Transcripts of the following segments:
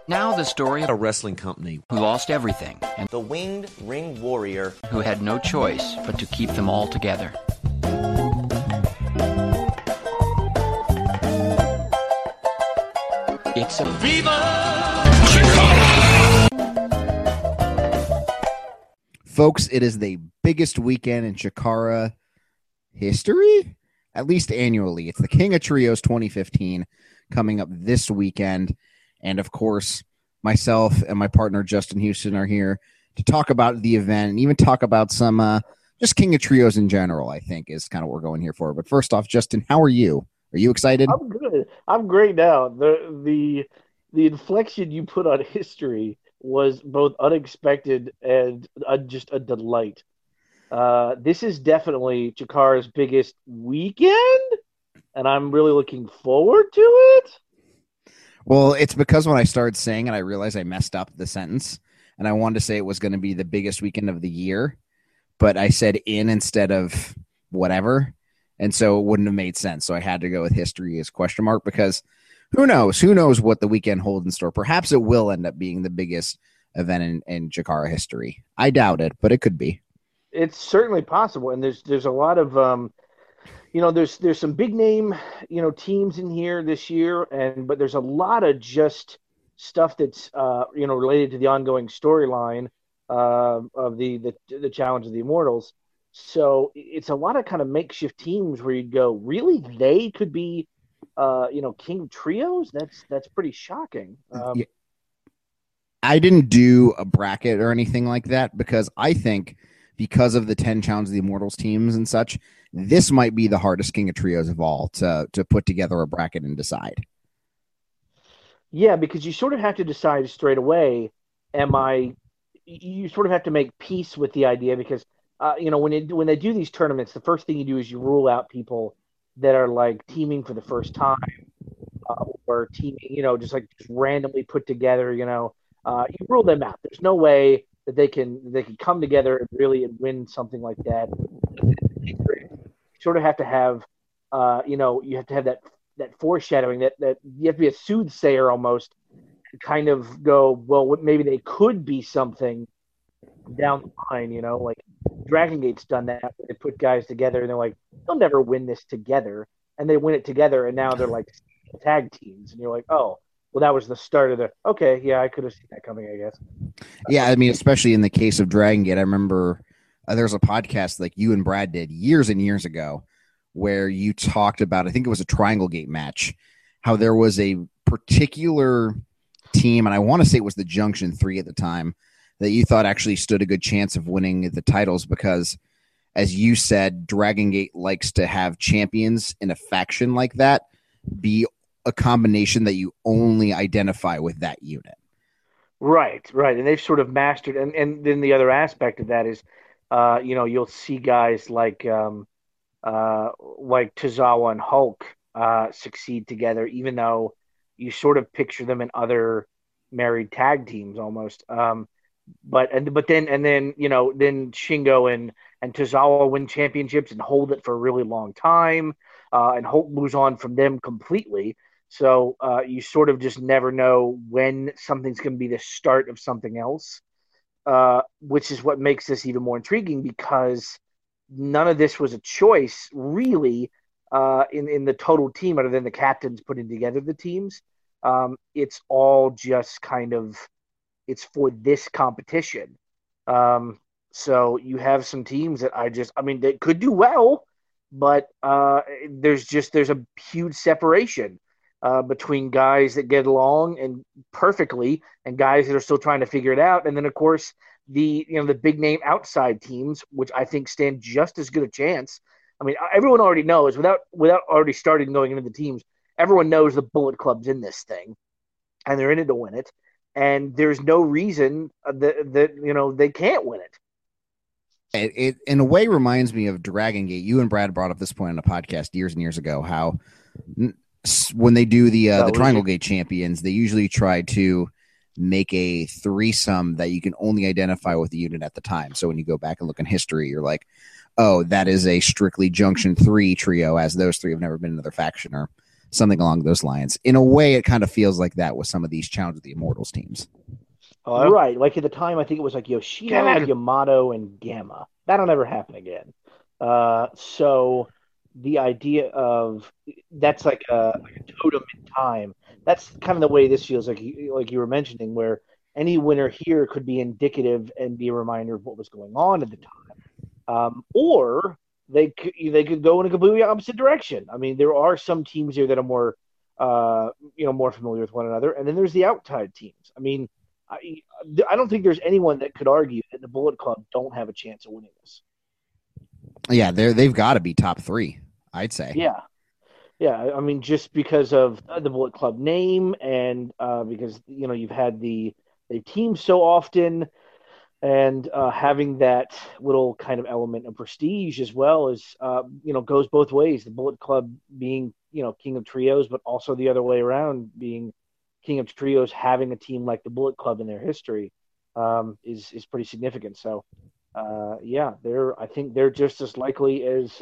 Now the story of a wrestling company who lost everything and the Winged Ring Warrior who had no choice but to keep them all together. It's a Viva Chikara! Folks, it is the biggest weekend in Chikara history, at least annually. It's the King of Trios 2015 coming up this weekend. And of course, myself and my partner, Justin Houston, are here to talk about the event and even talk about some just King of Trios in general, I think is kind of what we're going here for. But first off, Justin, how are you? Are you excited? I'm good. I'm great now. The inflection you put on history was both unexpected and just a delight. This is definitely Chikara's biggest weekend, and I'm really looking forward to it. Well, it's because when I started saying it, I realized I messed up the sentence, and I wanted to say it was going to be the biggest weekend of the year, but I said in instead of whatever, and so it wouldn't have made sense. So I had to go with history as question mark because who knows? Who knows what the weekend holds in store? Perhaps it will end up being the biggest event in Chikara history. I doubt it, but it could be. It's certainly possible, and there's a lot of there's some big name, teams in here this year, but there's a lot of just stuff that's related to the ongoing storyline of the Challenge of the Immortals. So it's a lot of kind of makeshift teams where you go, really, they could be, King of Trios. That's pretty shocking. Yeah. I didn't do a bracket or anything like that because I think because of the 10 Challenge of the Immortals teams and such, this might be the hardest King of Trios of all to put together a bracket and decide. Yeah, because you sort of have to decide straight away, you sort of have to make peace with the idea because, when they do these tournaments, the first thing you do is you rule out people that are like teaming for the first time or teaming, just randomly put together, you rule them out. There's no way that they can come together and really win something like that. You sort of have to have, you have to have that foreshadowing that you have to be a soothsayer almost, and kind of go, well, maybe they could be something down the line, like Dragon Gate's done that. They put guys together and they're like, they'll never win this together, and they win it together, and now they're like tag teams, and you're like, oh, well, that was the start of the. Okay, yeah, I could have seen that coming, I guess. Yeah, I mean, especially in the case of Dragon Gate, I remember there was a podcast like you and Brad did years and years ago where you talked about, I think it was a Triangle Gate match, how there was a particular team, and I want to say it was the Junction 3 at the time, that you thought actually stood a good chance of winning the titles because, as you said, Dragon Gate likes to have champions in a faction like that be a combination that you only identify with that unit. Right. And they've sort of mastered, and then the other aspect of that is, you'll see guys like Tozawa and Hulk succeed together, even though you sort of picture them in other married tag teams almost. But then Shingo and Tozawa win championships and hold it for a really long time, and Hulk moves on from them completely. So you sort of just never know when something's going to be the start of something else, which is what makes this even more intriguing because none of this was a choice really in the total team other than the captains putting together the teams. It's all just kind of it's for this competition. So you have some teams that they could do well, but there's a huge separation between guys that get along and perfectly and guys that are still trying to figure it out. And then of course the big name outside teams, which I think stand just as good a chance. I mean, everyone already knows without already starting going into the teams, everyone knows the Bullet Club's in this thing and they're in it to win it. And there's no reason that they can't win it. It in a way reminds me of Dragon Gate. You and Brad brought up this point on a podcast years and years ago, how when they do the Triangle Gate champions, they usually try to make a threesome that you can only identify with the unit at the time. So when you go back and look in history, you're like, oh, that is a strictly Junction 3 trio, as those three have never been in another faction or something along those lines. In a way, it kind of feels like that with some of these Challenge of the Immortals teams. Hello? Right. Like at the time, I think it was like Yoshino, Yamato, and Gamma. That'll never happen again. So the idea of that's like a totem in time. That's kind of the way this feels like you were mentioning, where any winner here could be indicative and be a reminder of what was going on at the time. Or they could go in a completely opposite direction. I mean, there are some teams here that are more more familiar with one another, and then there's the outside teams. I mean, I don't think there's anyone that could argue that the Bullet Club don't have a chance of winning this. Yeah, they've got to be top 3, I'd say. Yeah. I mean, just because of the Bullet Club name, and because you've had the team so often, and having that little kind of element of prestige as well as goes both ways. The Bullet Club being king of trios, but also the other way around, being king of trios, having a team like the Bullet Club in their history is pretty significant. So I think they're just as likely as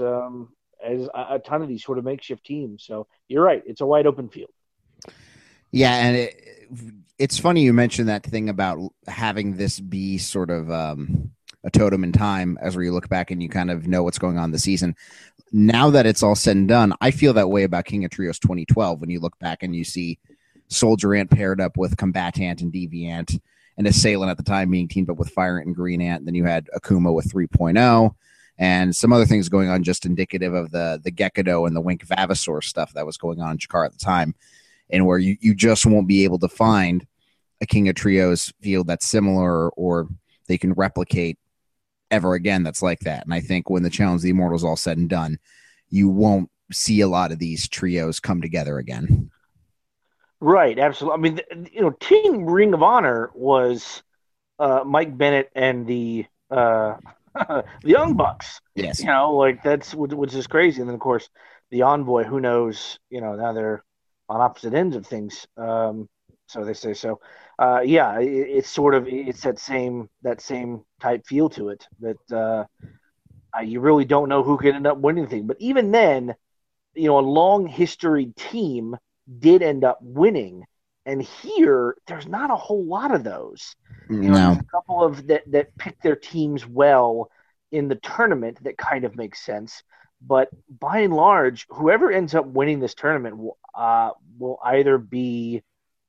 a ton of these sort of makeshift teams. So you're right, it's a wide open field. Yeah, and it's funny you mentioned that thing about having this be sort of a totem in time as where you look back and you kind of know what's going on this season. Now that it's all said and done, I feel that way about King of Trios 2012 when you look back and you see Soldier Ant paired up with Combatant and Deviant, and Assailant at the time being teamed up with Fire Ant and Green Ant. Then you had Akuma with 3.0 and some other things going on just indicative of the Gekko and the Wink Vavasaur stuff that was going on in Chikara at the time, and where you just won't be able to find a King of Trios field that's similar or they can replicate ever again that's like that. And I think when the Challenge of the Immortals all said and done, you won't see a lot of these trios come together again. Right, absolutely. I mean, Team Ring of Honor was Mike Bennett and the the Young Bucks. Yes. That's which is crazy. And then of course the Envoy, who knows, now they're on opposite ends of things. So they say so. It's sort of that same type feel to it that you really don't know who could end up winning the thing. But even then, a long history team did end up winning, and here there's not a whole lot of those. There's a couple of that pick their teams well in the tournament that kind of makes sense, but by and large, whoever ends up winning this tournament will either be,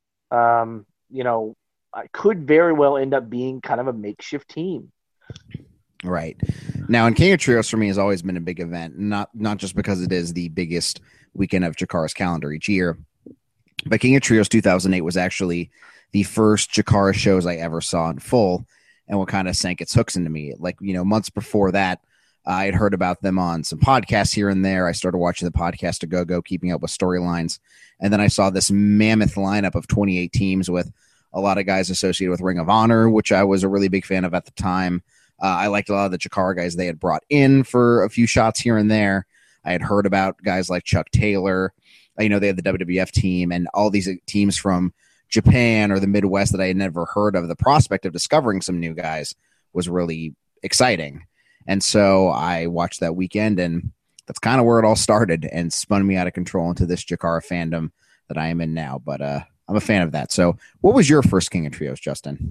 could very well end up being kind of a makeshift team. Right. Now, in King of Trios for me has always been a big event, not just because it is the biggest weekend of Chikara's calendar each year, but King of Trios 2008 was actually the first Chikara shows I ever saw in full, and what kind of sank its hooks into me. Like, months before that, I had heard about them on some podcasts here and there. I started watching the podcast A Go, keeping up with storylines, and then I saw this mammoth lineup of 28 teams with a lot of guys associated with Ring of Honor, which I was a really big fan of at the time. I liked a lot of the Chikara guys they had brought in for a few shots here and there. I had heard about guys like Chuck Taylor. They had the WWF team and all these teams from Japan or the Midwest that I had never heard of. The prospect of discovering some new guys was really exciting. And so I watched that weekend, and that's kind of where it all started and spun me out of control into this Chikara fandom that I am in now. But I'm a fan of that. So what was your first King of Trios, Justin?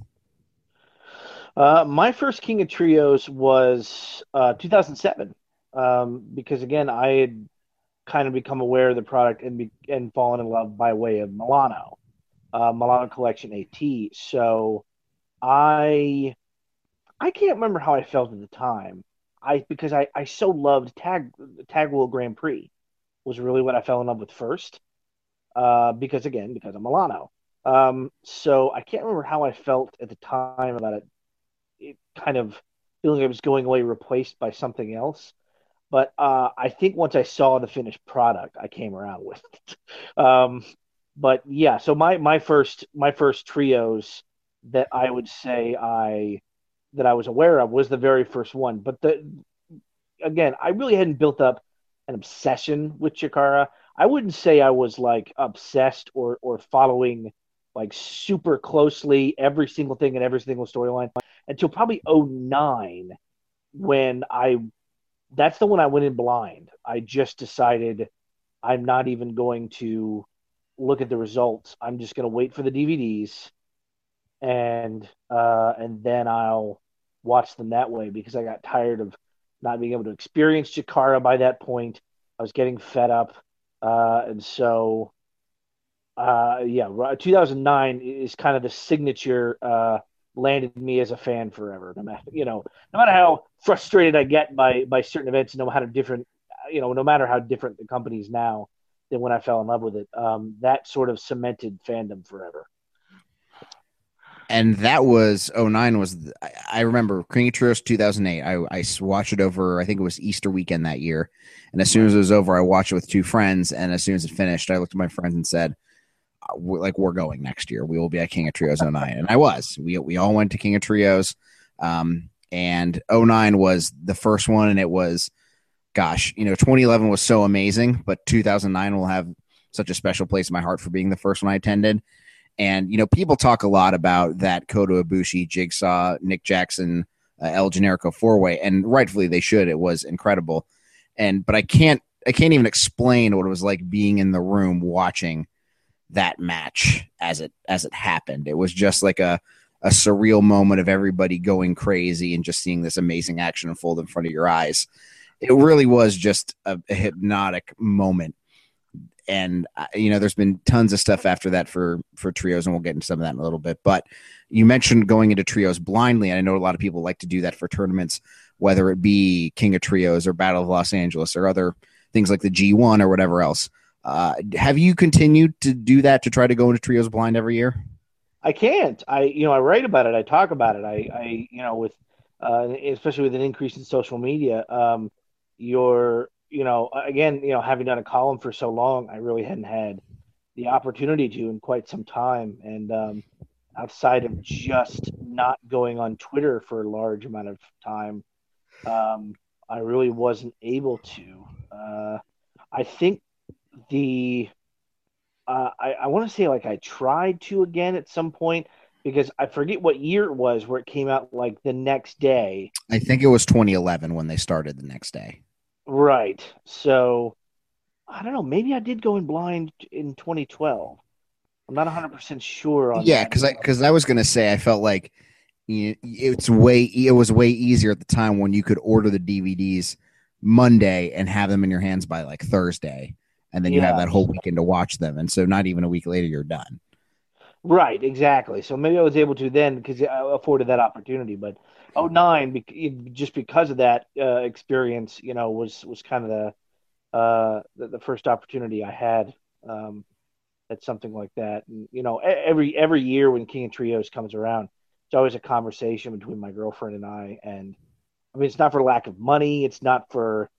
My first King of Trios was 2007, because again, I had kind of become aware of the product and fallen in love by way of Milano Collection AT. So I can't remember how I felt at the time. Because I so loved Tag World Grand Prix was really what I fell in love with first. Because of Milano. So I can't remember how I felt at the time about it. It kind of feeling it was going away, replaced by something else. But I think once I saw the finished product, I came around with it. But yeah, so my first trios that I would say that I was aware of was the very first one. But again, I really hadn't built up an obsession with Chikara. I wouldn't say I was like obsessed or following like super closely every single thing and every single storyline until probably 2009, when that's the one I went in blind. I just decided I'm not even going to look at the results. I'm just going to wait for the DVDs, and then I'll watch them that way, because I got tired of not being able to experience Chikara by that point. I was getting fed up, and so 2009 is kind of the signature. Landed me as a fan forever. No matter how frustrated I get by certain events, no matter how different the company is now than when I fell in love with it, that sort of cemented fandom forever. And that was 09 was, I remember King of Trios 2008. I watched it over, I think it was Easter weekend that year. And as soon as it was over, I watched it with two friends. And as soon as it finished, I looked at my friends and said, we're going next year. We will be at King of Trios 09. And I was. We all went to King of Trios. And 09 was the first one. And it was, 2011 was so amazing. But 2009 will have such a special place in my heart for being the first one I attended. And, people talk a lot about that Kota Ibushi, Jigsaw, Nick Jackson, El Generico four-way, and rightfully they should. It was incredible. But I can't even explain what it was like being in the room watching that match as it happened. It was just like a surreal moment of everybody going crazy and just seeing this amazing action unfold in front of your eyes. It really was just a hypnotic moment. And, there's been tons of stuff after that for trios, and we'll get into some of that in a little bit. But you mentioned going into trios blindly. And I know a lot of people like to do that for tournaments, whether it be King of Trios or Battle of Los Angeles or other things like the G1 or whatever else. Have you continued to do that, to try to go into trios blind every year? I can't. I write about it. I talk about it. I with especially with an increase in social media, having done a column for so long, I really hadn't had the opportunity to in quite some time. And outside of just not going on Twitter for a large amount of time, I really wasn't able to. I think I want to say like I tried to again at some point, because I forget what year it was where it came out like the next day. I think it was 2011 when they started the next day. Right. So I don't know. Maybe I did go in blind in 2012. I'm not 100% sure on that. Because I was going to say, I felt like it was way easier at the time when you could order the DVDs Monday and have them in your hands by like Thursday. And then you have that whole weekend to watch them. And so not even a week later, you're done. Right, exactly. So maybe I was able to then because I afforded that opportunity. But 09, just because of that experience, was kind of the first opportunity I had at something like that. And, every year when King of Trios comes around, it's always a conversation between my girlfriend and I. And I mean, it's not for lack of money. It's not for,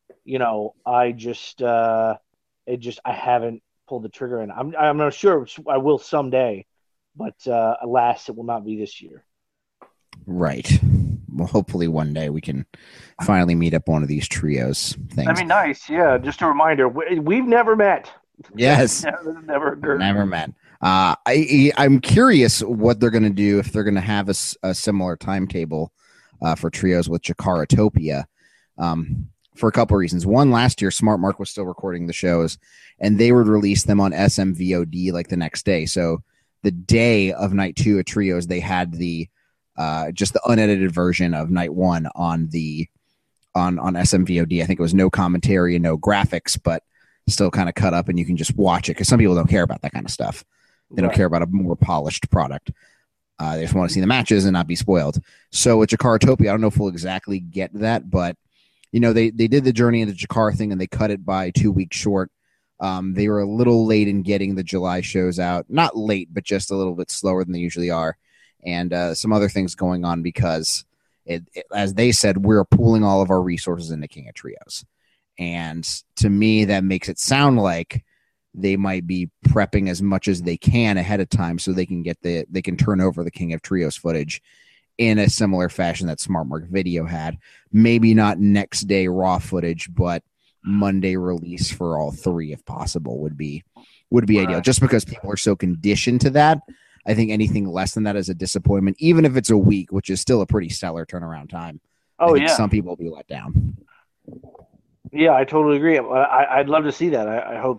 I haven't pulled the trigger, and I'm not sure I will someday, but alas, it will not be this year. Right. Well, hopefully one day we can finally meet up one of these trios things. That'd be nice. Yeah. Just a reminder, we've never met. Yes. Never met. I'm curious what they're going to do, if they're going to have a similar timetable for trios with Chikaratopia. For a couple of reasons. One, last year, Smart Mark was still recording the shows, and they would release them on SMVOD like the next day. So the day of night 2 of trios, they had the just the unedited version of night 1 on SMVOD. I think it was no commentary and no graphics, but still kind of cut up, and you can just watch it, because some people don't care about that kind of stuff. They don't care about a more polished product. They just want to see the matches and not be spoiled. So with Chikaratopia, I don't know if we'll exactly get that, but they did the Journey into Chikara thing, and they cut it by 2 weeks short. They were a little late in getting the July shows out. Not late, but just a little bit slower than they usually are. And some other things going on, because as they said, we're pooling all of our resources into King of Trios. And to me, that makes it sound like they might be prepping as much as they can ahead of time, so they can turn over the King of Trios footage in a similar fashion that Smart Mark Video had. Maybe not next day raw footage, but Monday release for all 3 if possible would be ideal. Just because people are so conditioned to that, I think anything less than that is a disappointment, even if it's a week, which is still a pretty stellar turnaround time. Some people will be let down. Yeah, I totally agree. I'd love to see that.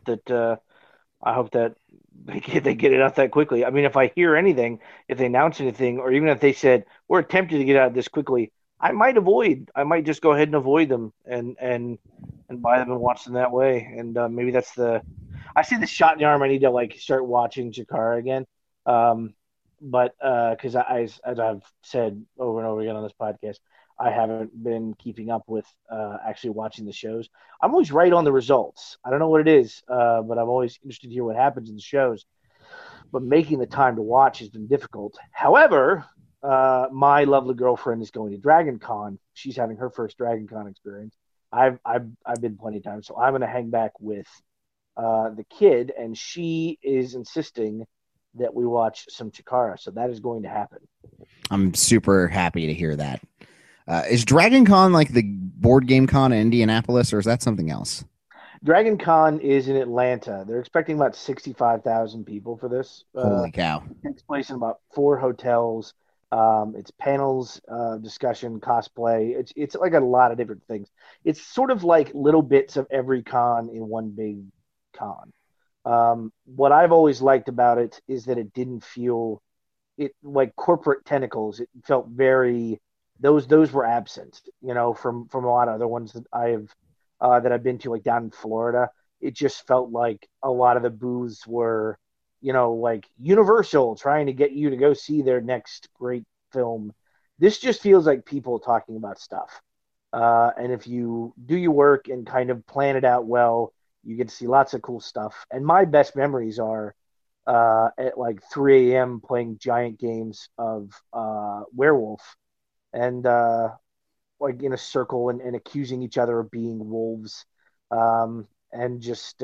I hope that they get it out that quickly. I mean, if I hear anything, if they announce anything, or even if they said we're attempting to get out this quickly, I might avoid. I might just go ahead and avoid them and buy them and watch them that way. And maybe that's the. I see the shot in the arm. I need to like start watching Jakara again. Um, but because as I've said over and over again on this podcast, I haven't been keeping up with actually watching the shows. I'm always right on the results. I don't know what it is, but I'm always interested to hear what happens in the shows. But making the time to watch has been difficult. However, my lovely girlfriend is going to Dragon Con. She's having her first Dragon Con experience. I've been plenty of times, so I'm going to hang back with the kid, and she is insisting that we watch some Chikara. So that is going to happen. I'm super happy to hear that. Is Dragon Con like the board game con in Indianapolis, or is that something else? Dragon Con is in Atlanta. They're expecting about 65,000 people for this. Holy cow. It takes place in about 4 hotels. It's panels, discussion, cosplay. It's like a lot of different things. It's sort of like little bits of every con in one big con. What I've always liked about it is that it didn't feel it like corporate tentacles. It felt very those were absent, from a lot of other ones that I've been to, like down in Florida. It just felt like a lot of the booths were, like Universal trying to get you to go see their next great film. This just feels like people talking about stuff. And if you do your work and kind of plan it out well, you get to see lots of cool stuff. And my best memories are at like 3 a.m. playing giant games of Werewolf and like in a circle and accusing each other of being wolves, and just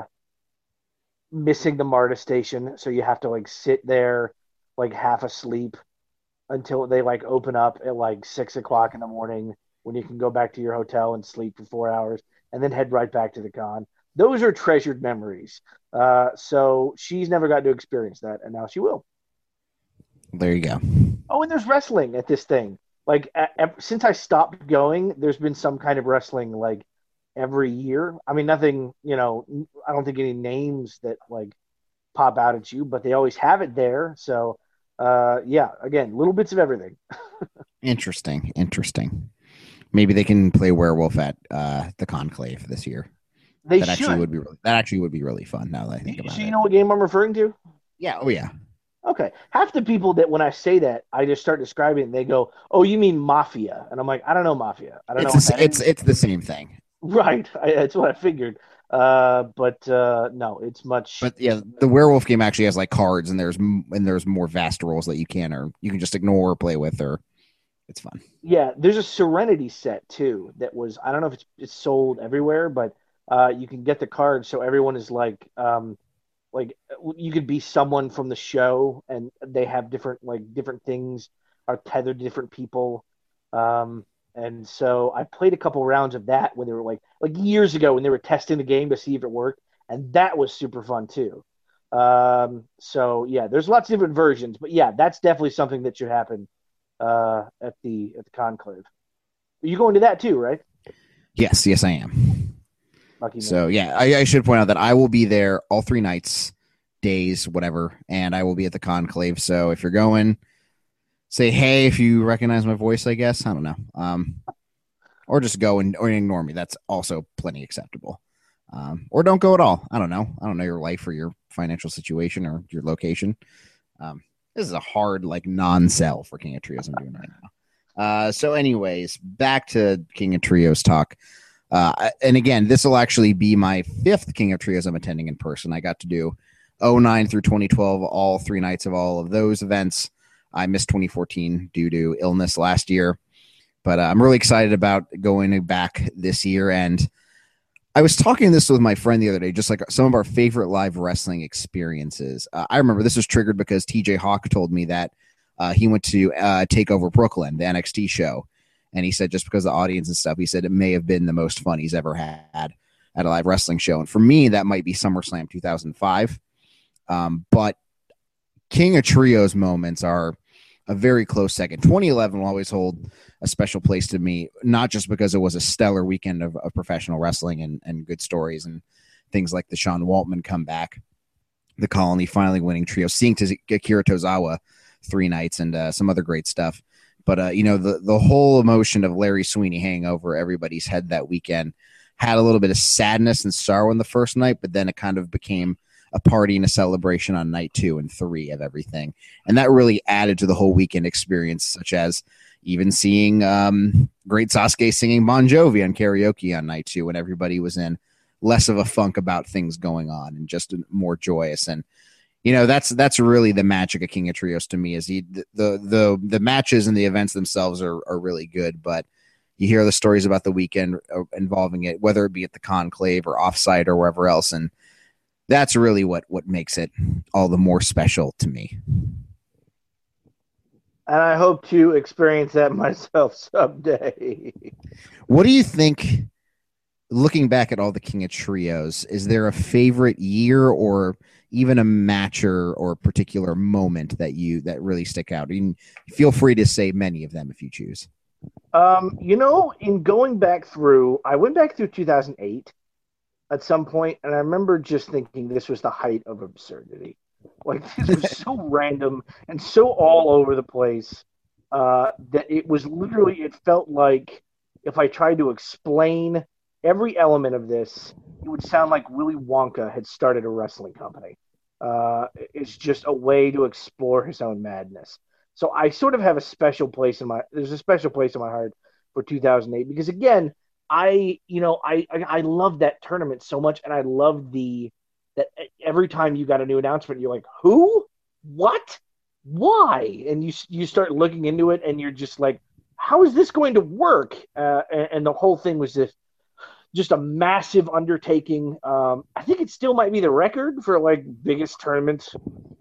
missing the MARTA station. So you have to like sit there like half asleep until they like open up at like 6 o'clock in the morning when you can go back to your hotel and sleep for 4 hours and then head right back to the con. Those are treasured memories. So she's never got to experience that, and now she will. There you go. Oh, and there's wrestling at this thing. Like since I stopped going, there's been some kind of wrestling like every year. I mean, nothing, I don't think any names that like pop out at you, but they always have it there. So, yeah, again, little bits of everything. Interesting. Maybe they can play werewolf at the Conclave this year. They that should. Actually would be really fun now that I think about it. So you know what game I'm referring to? Yeah. Oh yeah. Okay. Half the people that when I say that, I just start describing it and they go, "Oh, you mean Mafia?" And I'm like, "I don't know Mafia. I don't know what that is." It's the same thing. Right. That's what I figured. But no, it's much. But yeah, the werewolf game actually has like cards, and there's more vast roles that you can just ignore or play with, or it's fun. Yeah, there's a Serenity set too that was, I don't know if it's sold everywhere, but you can get the cards so everyone is like you could be someone from the show, and they have different things are tethered to different people. And so I played a couple rounds of that when they were like years ago when they were testing the game to see if it worked, and that was super fun too. So yeah, there's lots of different versions, but yeah, that's definitely something that should happen at the Conclave. Are you going to that too, right? Yes, I am. Lucky so man. Yeah, I should point out that I will be there all 3 nights, days, whatever, and I will be at the Conclave. So if you're going, say hey if you recognize my voice, I guess. I don't know. Or just go or ignore me. That's also plenty acceptable. Or don't go at all. I don't know. I don't know your life or your financial situation or your location. This is a hard non-sell for King of Trios I'm doing right now. So anyways, back to King of Trios talk. And again, this will actually be my 5th King of Trios I'm attending in person. I got to do 2009 through 2012, all 3 nights of all of those events. I missed 2014 due to illness last year, but I'm really excited about going back this year. And I was talking this with my friend the other day, just like some of our favorite live wrestling experiences. I remember this was triggered because TJ Hawk told me that he went to TakeOver Brooklyn, the NXT show. And he said just because of the audience and stuff, he said it may have been the most fun he's ever had at a live wrestling show. And for me, that might be SummerSlam 2005. But King of Trios moments are a very close second. 2011 will always hold a special place to me, not just because it was a stellar weekend of professional wrestling and good stories and things like the Sean Waltman comeback, the Colony finally winning trio, seeing Akira Tozawa 3 nights, and some other great stuff. But the whole emotion of Larry Sweeney hanging over everybody's head that weekend had a little bit of sadness and sorrow in the first night, but then it kind of became a party and a celebration on night 2 and 3 of everything. And that really added to the whole weekend experience, such as even seeing great Sasuke singing Bon Jovi on karaoke on night 2 when everybody was in less of a funk about things going on and just more joyous. And that's really the magic of King of Trios to me, is the matches and the events themselves are really good, but you hear the stories about the weekend involving it, whether it be at the Conclave or offsite or wherever else, and that's really what makes it all the more special to me. And I hope to experience that myself someday. What do you think, looking back at all the King of Trios, is there a favorite year or even a match or particular moment that really stick out? You feel free to say many of them if you choose. In going back through, I went back through 2008 at some point, and I remember just thinking this was the height of absurdity. Like, this was so random and so all over the place that it was literally, it felt like if I tried to explain every element of this, it would sound like Willy Wonka had started a wrestling company. It's just a way to explore his own madness. So I sort of have a special place there's a special place in my heart for 2008, because again, I love that tournament so much, and I love that every time you got a new announcement, you're like, who, what, why? And you start looking into it, and you're just like, how is this going to work? And the whole thing was just a massive undertaking. I think it still might be the record for like biggest tournaments.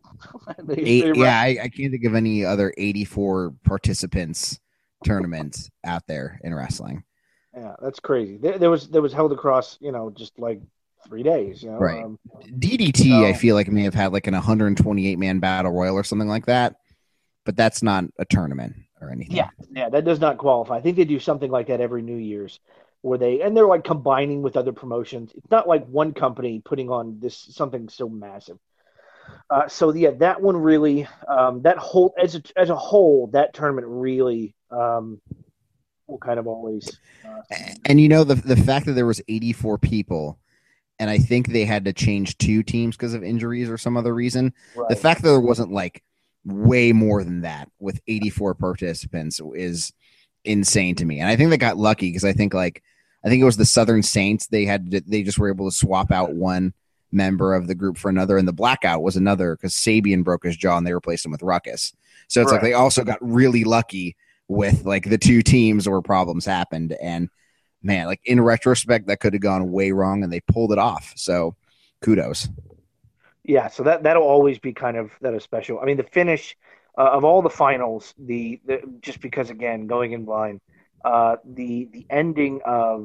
I can't think of any other 84 participants tournaments out there in wrestling. Yeah, that's crazy. There was held across, just like 3 days. Right. DDT, I feel like may have had like an 128 man battle royal or something like that, but that's not a tournament or anything. Yeah, that does not qualify. I think they do something like that every New Year's, where they're like combining with other promotions. It's not like one company putting on something so massive. That one really, that whole as a whole, that tournament really will kind of always. And the fact that there was 84 people, and I think they had to change 2 teams because of injuries or some other reason. Right. The fact that there wasn't like way more than that with 84 participants is insane to me. And I think they got lucky because I think it was the Southern Saints. They just were able to swap out one member of the group for another, and the Blackout was another because Sabian broke his jaw and they replaced him with Ruckus. So it's like they also got really lucky with like the 2 teams where problems happened. And man, like in retrospect, that could have gone way wrong, and they pulled it off. So kudos. Yeah, so that'll always be kind of that is special. I mean, the finish of all the finals, the just because again going in blind, the ending of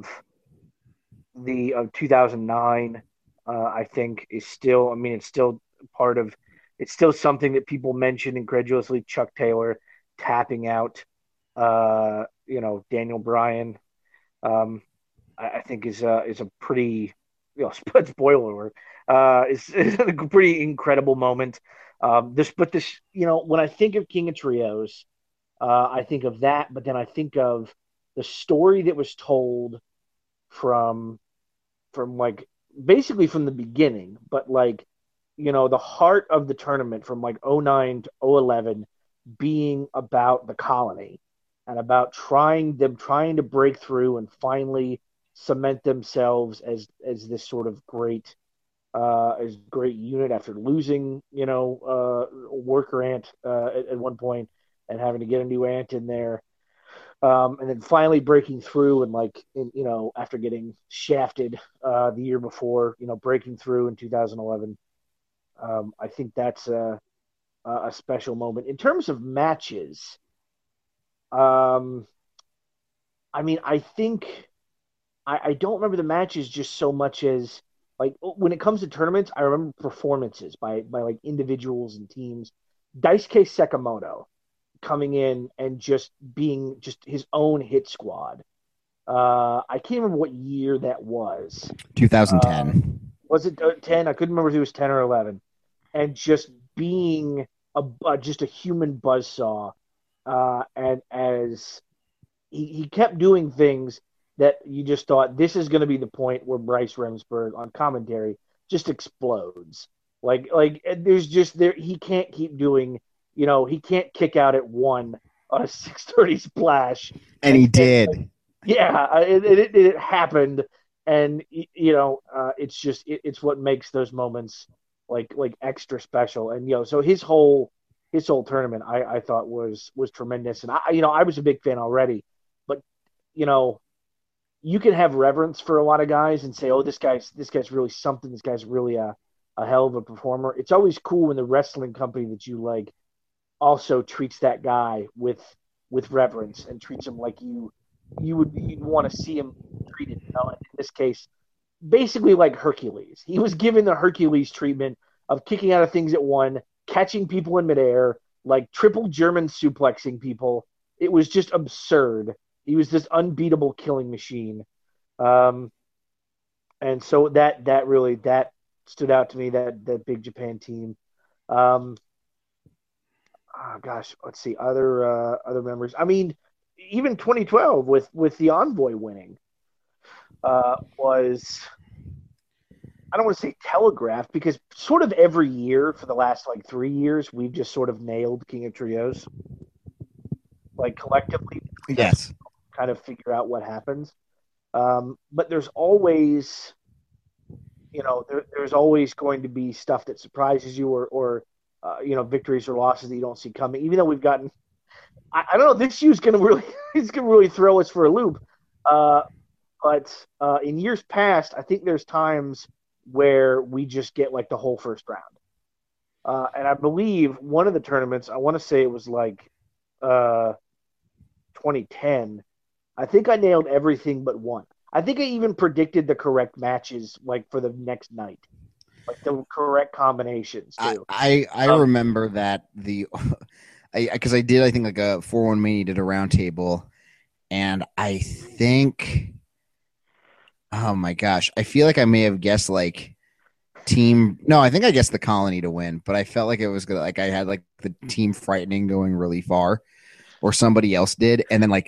2009, I think is still. I mean, it's still part of. It's still something that people mention incredulously. Chuck Taylor tapping out, Daniel Bryan. I think is a pretty, spoiler alert. It's a pretty incredible moment. When I think of King of Trios, I think of that, but then I think of the story that was told from like basically from the beginning, but like, the heart of the tournament from like 2009 to 2011 being about the Colony and about trying to break through and finally cement themselves as this sort of great unit after losing, worker ant at one point and having to get a new ant in there. And then finally breaking through and after getting shafted the year before, breaking through in 2011. I think that's a special moment. In terms of matches, I mean, I think I don't remember the matches just so much as like when it comes to tournaments, I remember performances by like individuals and teams. Daisuke Sekimoto coming in and just being just his own hit squad. I can't remember what year that was. 2010. Was it 10? I couldn't remember if it was 10 or 11. And just being just a human buzzsaw. And as he kept doing things that you just thought, this is going to be the point where Bryce Remsburg on commentary just explodes. Like there's just there he can't keep doing, he can't kick out at one on a 630 splash. And he did. It happened, and it's just it's what makes those moments like extra special. And so his whole tournament I thought was tremendous, and I was a big fan already, but you can have reverence for a lot of guys and say, oh, this guy's really something. This guy's really a hell of a performer. It's always cool when the wrestling company that you like also treats that guy with reverence and treats him like you'd want to see him treated. In this case, basically like Hercules. He was given the Hercules treatment of kicking out of things at one, catching people in midair, like triple German suplexing people. It was just absurd. He was this unbeatable killing machine. And so that really stood out to me, that Big Japan team. Let's see other members. I mean, even 2012 with the Envoy winning was, I don't want to say telegraphed, because sort of every year for the last 3 years we've just sort of nailed King of Trios, collectively. Yes. Kind of figure out what happens. But there's always, there's always going to be stuff that surprises you or victories or losses that you don't see coming. Even though we've gotten, I don't know, this year's going to really, it's going to really throw us for a loop. But in years past, I think there's times where we just get the whole first round. And I believe one of the tournaments, I want to say it was 2010. I think I nailed everything but one. I think I even predicted the correct matches for the next night, the correct combinations too. I remember that because I did, I think a 4-1 Mania did a round table, and I think, oh my gosh, I feel like I may have guessed team. No, I think I guessed the Colony to win, but I felt like it was good. I had the Team Frightening going really far, or somebody else did, and then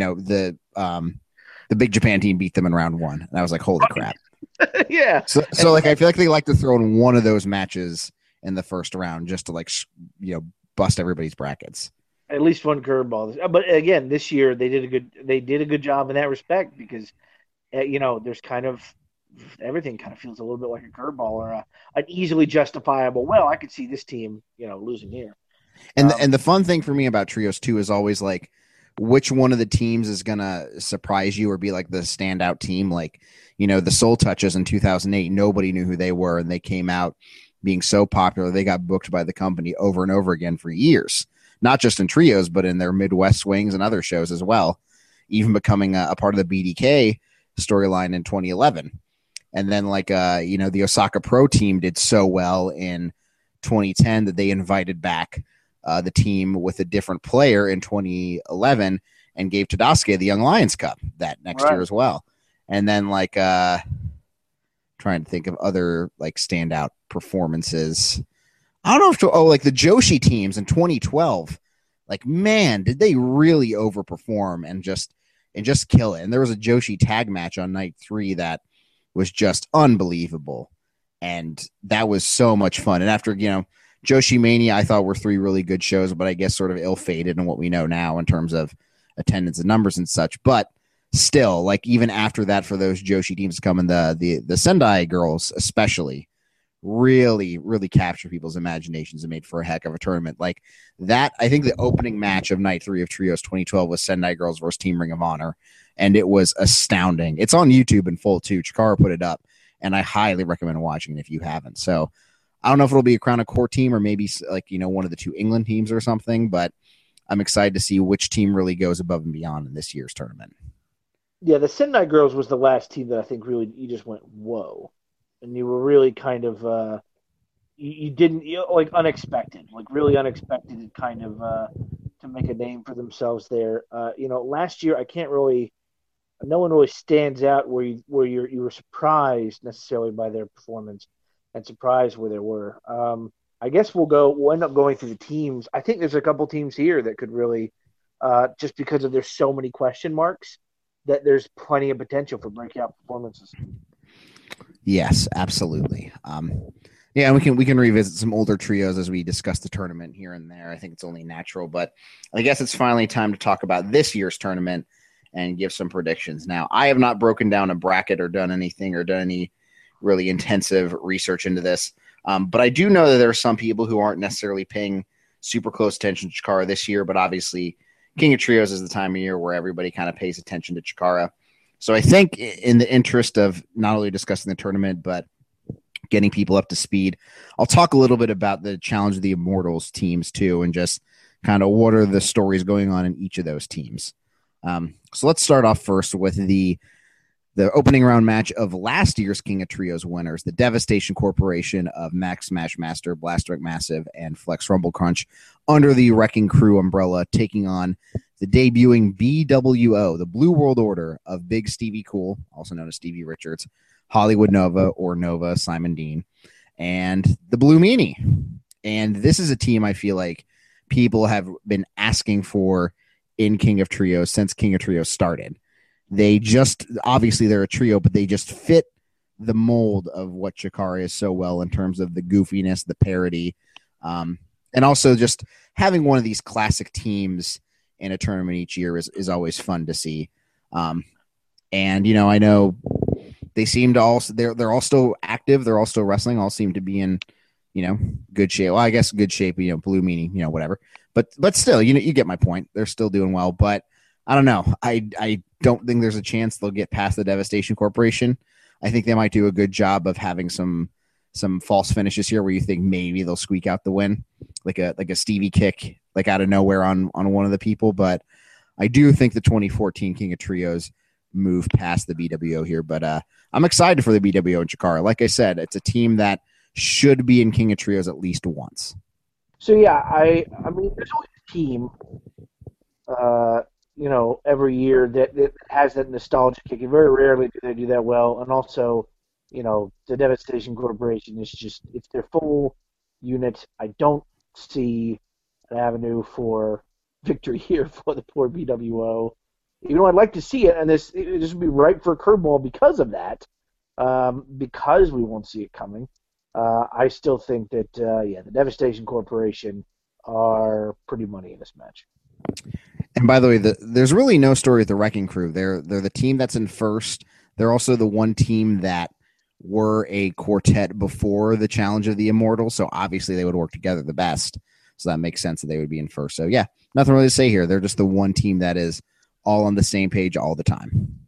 the Big Japan team beat them in round one, and I was like, holy crap. Yeah. So I feel like they like to throw in one of those matches in the first round just to bust everybody's brackets. At least one curveball. But again, this year they did a good job in that respect, because there's kind of everything kind of feels a little bit like a curveball or an easily justifiable. Well, I could see this team losing here. And the fun thing for me about Trios too is always which one of the teams is gonna surprise you or be the standout team. The Soul Touches in 2008, nobody knew who they were, and they came out being so popular they got booked by the company over and over again for years, not just in Trios but in their Midwest swings and other shows as well, even becoming a part of the BDK storyline in 2011. And then the Osaka Pro team did so well in 2010 that they invited back the team with a different player in 2011 and gave Tadasuke the Young Lions Cup that next year as well. And then trying to think of other standout performances. I don't know if the Joshi teams in 2012, man, did they really overperform and just kill it. And there was a Joshi tag match on night 3 that was just unbelievable. And that was so much fun. And after, Joshi Mania, I thought were 3 really good shows, but I guess sort of ill-fated in what we know now in terms of attendance and numbers and such. But still, even after that, for those Joshi teams to come in, the Sendai girls especially really, really captured people's imaginations and made for a heck of a tournament. That, I think the opening match of night 3 of Trios 2012 was Sendai girls versus Team Ring of Honor, and it was astounding. It's on YouTube in full too. Chikara put it up, and I highly recommend watching it if you haven't. So I don't know if it'll be a Crown of Core team or maybe one of the 2 England teams or something, but I'm excited to see which team really goes above and beyond in this year's tournament. Yeah, the Sendai girls was the last team that I think really you just went, whoa. And you were really kind of you didn't unexpected, really unexpected kind of to make a name for themselves there. Last year no one really stands out where you were surprised necessarily by their performance and surprised where they were. I guess we'll end up going through the teams. I think there's a couple teams here that could really, just because of there's so many question marks, that there's plenty of potential for breakout performances. Yes, absolutely. Yeah, we can revisit some older trios as we discuss the tournament here and there. I think it's only natural, but I guess it's finally time to talk about this year's tournament and give some predictions. Now, I have not broken down a bracket or done any really intensive research into this, but I do know that there are some people who aren't necessarily paying super close attention to Chikara this year, but obviously King of Trios is the time of year where everybody kind of pays attention to Chikara. So I think in the interest of not only discussing the tournament, but getting people up to speed, I'll talk a little bit about the Challenge of the Immortals teams too, and just kind of what are the stories going on in each of those teams. So let's start off first with the opening round match of last year's King of Trios winners, the Devastation Corporation of Max Smashmaster, Blaster Massive, and Flex Rumble Crunch under the Wrecking Crew umbrella, taking on the debuting BWO, the Blue World Order of Big Stevie Cool, also known as Stevie Richards, Hollywood Nova or Nova, Simon Dean, and the Blue Meanie. And this is a team I feel like people have been asking for in King of Trios since King of Trios started. They just, obviously they're a trio, but they just fit the mold of what Chikara is so well in terms of the goofiness, the parody, and also just having one of these classic teams in a tournament each year is always fun to see. And, I know they seem to also, they're all still active. They're all still wrestling, all seem to be in, good shape. Well, I guess good shape, Blue Meanie, whatever. But still, you get my point. They're still doing well, but I don't know. I don't think there's a chance they'll get past the Devastation Corporation. I think they might do a good job of having some false finishes here where you think maybe they'll squeak out the win, like a Stevie kick, like out of nowhere on one of the people. But I do think the 2014 King of Trios move past the BWO here. But I'm excited for the BWO and Chikara. Like I said, it's a team that should be in King of Trios at least once. So yeah, I mean, there's always a team, every year that has that nostalgia kick. And very rarely do they do that well. And also, the Devastation Corporation it's their full unit. I don't see an avenue for victory here for the poor BWO. I'd like to see it, and this would be ripe for a curveball because of that, because we won't see it coming. I still think that, the Devastation Corporation are pretty money in this match. And by the way, there's really no story with the Wrecking Crew. They're the team that's in first. They're also the one team that were a quartet before the Challenge of the Immortals, so obviously they would work together the best. So that makes sense that they would be in first. So yeah, nothing really to say here. They're just the one team that is all on the same page all the time.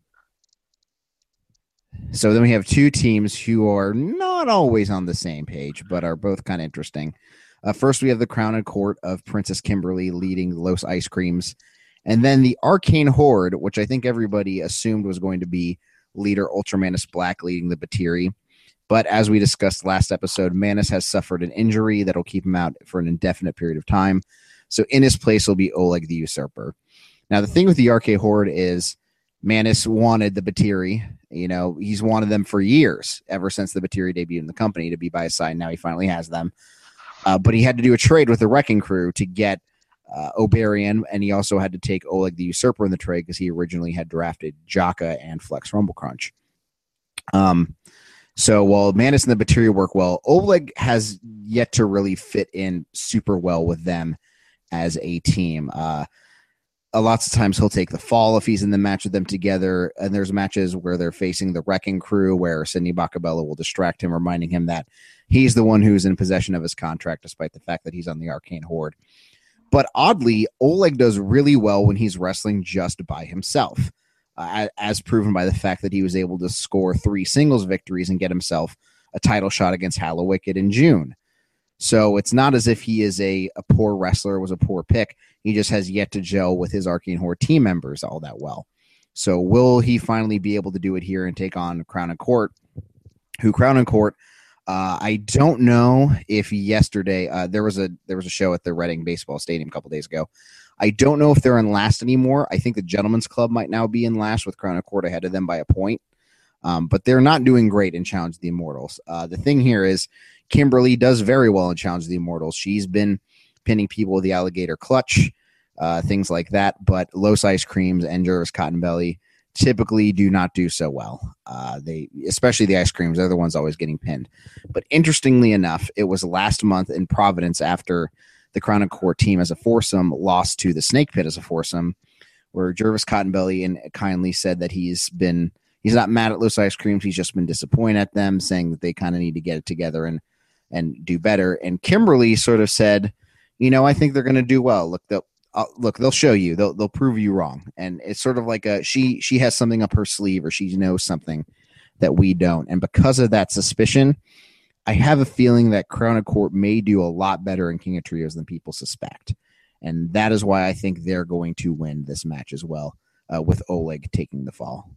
So then we have two teams who are not always on the same page, but are both kind of interesting. First, we have the Crown and Court of Princess Kimberly leading Los Ice Creams. And then the Arcane Horde, which I think everybody assumed was going to be leader Ultramanus Black leading the Batiri. But as we discussed last episode, Manus has suffered an injury that'll keep him out for an indefinite period of time. So in his place will be Oleg the Usurper. Now, the thing with the Arcane Horde is Manus wanted the Batiri. He's wanted them for years, ever since the Batiri debuted in the company, to be by his side. Now he finally has them. But he had to do a trade with the Wrecking Crew to get Obarian, and he also had to take Oleg the Usurper in the trade because he originally had drafted Jaka and Flex Rumble Crunch. So while Manus and the Batiri work well, Oleg has yet to really fit in super well with them as a team. Lots of times he'll take the fall if he's in the match with them together, and there's matches where they're facing the Wrecking Crew where Sidney Bacabella will distract him, reminding him that he's the one who's in possession of his contract, despite the fact that he's on the Arcane Horde. But oddly, Oleg does really well when he's wrestling just by himself, as proven by the fact that he was able to score 3 singles victories and get himself a title shot against Hallowicked in June. So it's not as if he is a poor wrestler, was a poor pick. He just has yet to gel with his Arcane Horde team members all that well. So will he finally be able to do it here and take on Crown and Court? Crown and Court, I don't know if yesterday there was a show at the Reading Baseball Stadium a couple days ago. I don't know if they're in last anymore. I think the Gentlemen's Club might now be in last with Crown Court ahead of them by a point. But they're not doing great in Challenge of the Immortals. The thing here is Kimberly does very well in Challenge of the Immortals. She's been pinning people with the alligator clutch, things like that. But Los Ice Creams and Jervis Cottonbelly typically do not do so well. Especially the Ice Creams, they're the ones always getting pinned. But interestingly enough, it was last month in Providence after the Crown and Court team as a foursome lost to the Snake Pit as a foursome, where Jervis Cottonbelly and kindly said that he's not mad at Los Ice Creams. He's just been disappointed at them, saying that they kind of need to get it together and do better. And Kimberly sort of said, I think they're going to do well. They'll show you. They'll prove you wrong. And it's sort of like she has something up her sleeve, or she knows something that we don't. And because of that suspicion, I have a feeling that Crown and Court may do a lot better in King of Trios than people suspect. And that is why I think they're going to win this match as well, with Oleg taking the fall.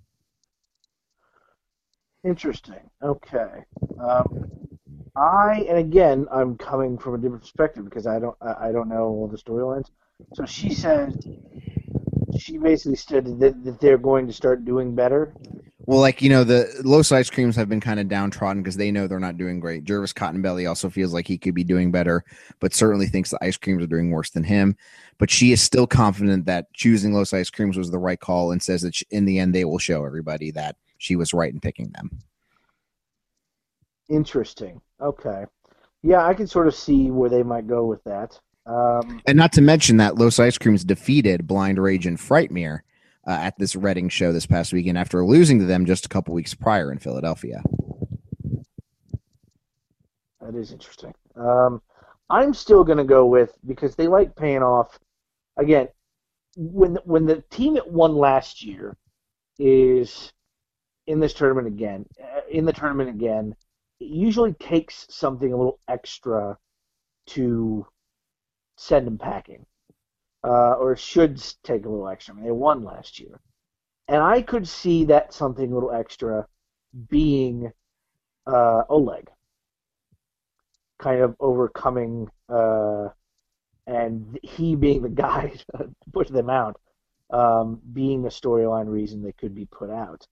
Interesting. Okay. I'm coming from a different perspective because I don't know all the storylines. So she basically said that they're going to start doing better. Well, the Los Ice Creams have been kind of downtrodden because they know they're not doing great. Jervis Cottonbelly also feels like he could be doing better, but certainly thinks the Ice Creams are doing worse than him. But she is still confident that choosing Los Ice Creams was the right call, and says that in the end they will show everybody that she was right in picking them. Interesting. Okay. Yeah, I can sort of see where they might go with that. And not to mention that Los Ice Creams defeated Blind Rage and Frightmare at this Reading show this past weekend after losing to them just a couple weeks prior in Philadelphia. That is interesting. I'm still going to go with, because they like paying off, again, when the team that won last year is in this tournament again, it usually takes something a little extra to send them packing, or should take a little extra. I mean, they won last year. And I could see that something a little extra being Oleg kind of overcoming, and he being the guy to push them out, being a storyline reason they could be put out.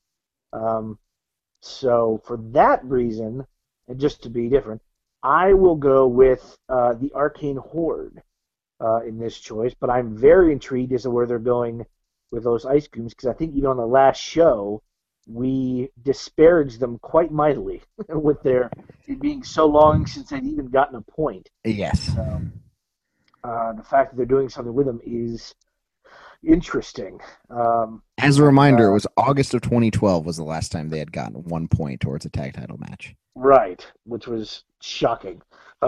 So for that reason, and just to be different, I will go with the Arcane Horde in this choice, but I'm very intrigued as to where they're going with those Ice Creams, because I think even on the last show, we disparaged them quite mightily with it being so long since they'd even gotten a point. Yes. The fact that they're doing something with them is interesting. As a reminder, it was August of 2012 was the last time they had gotten 1 point towards a tag title match. Right, which was shocking.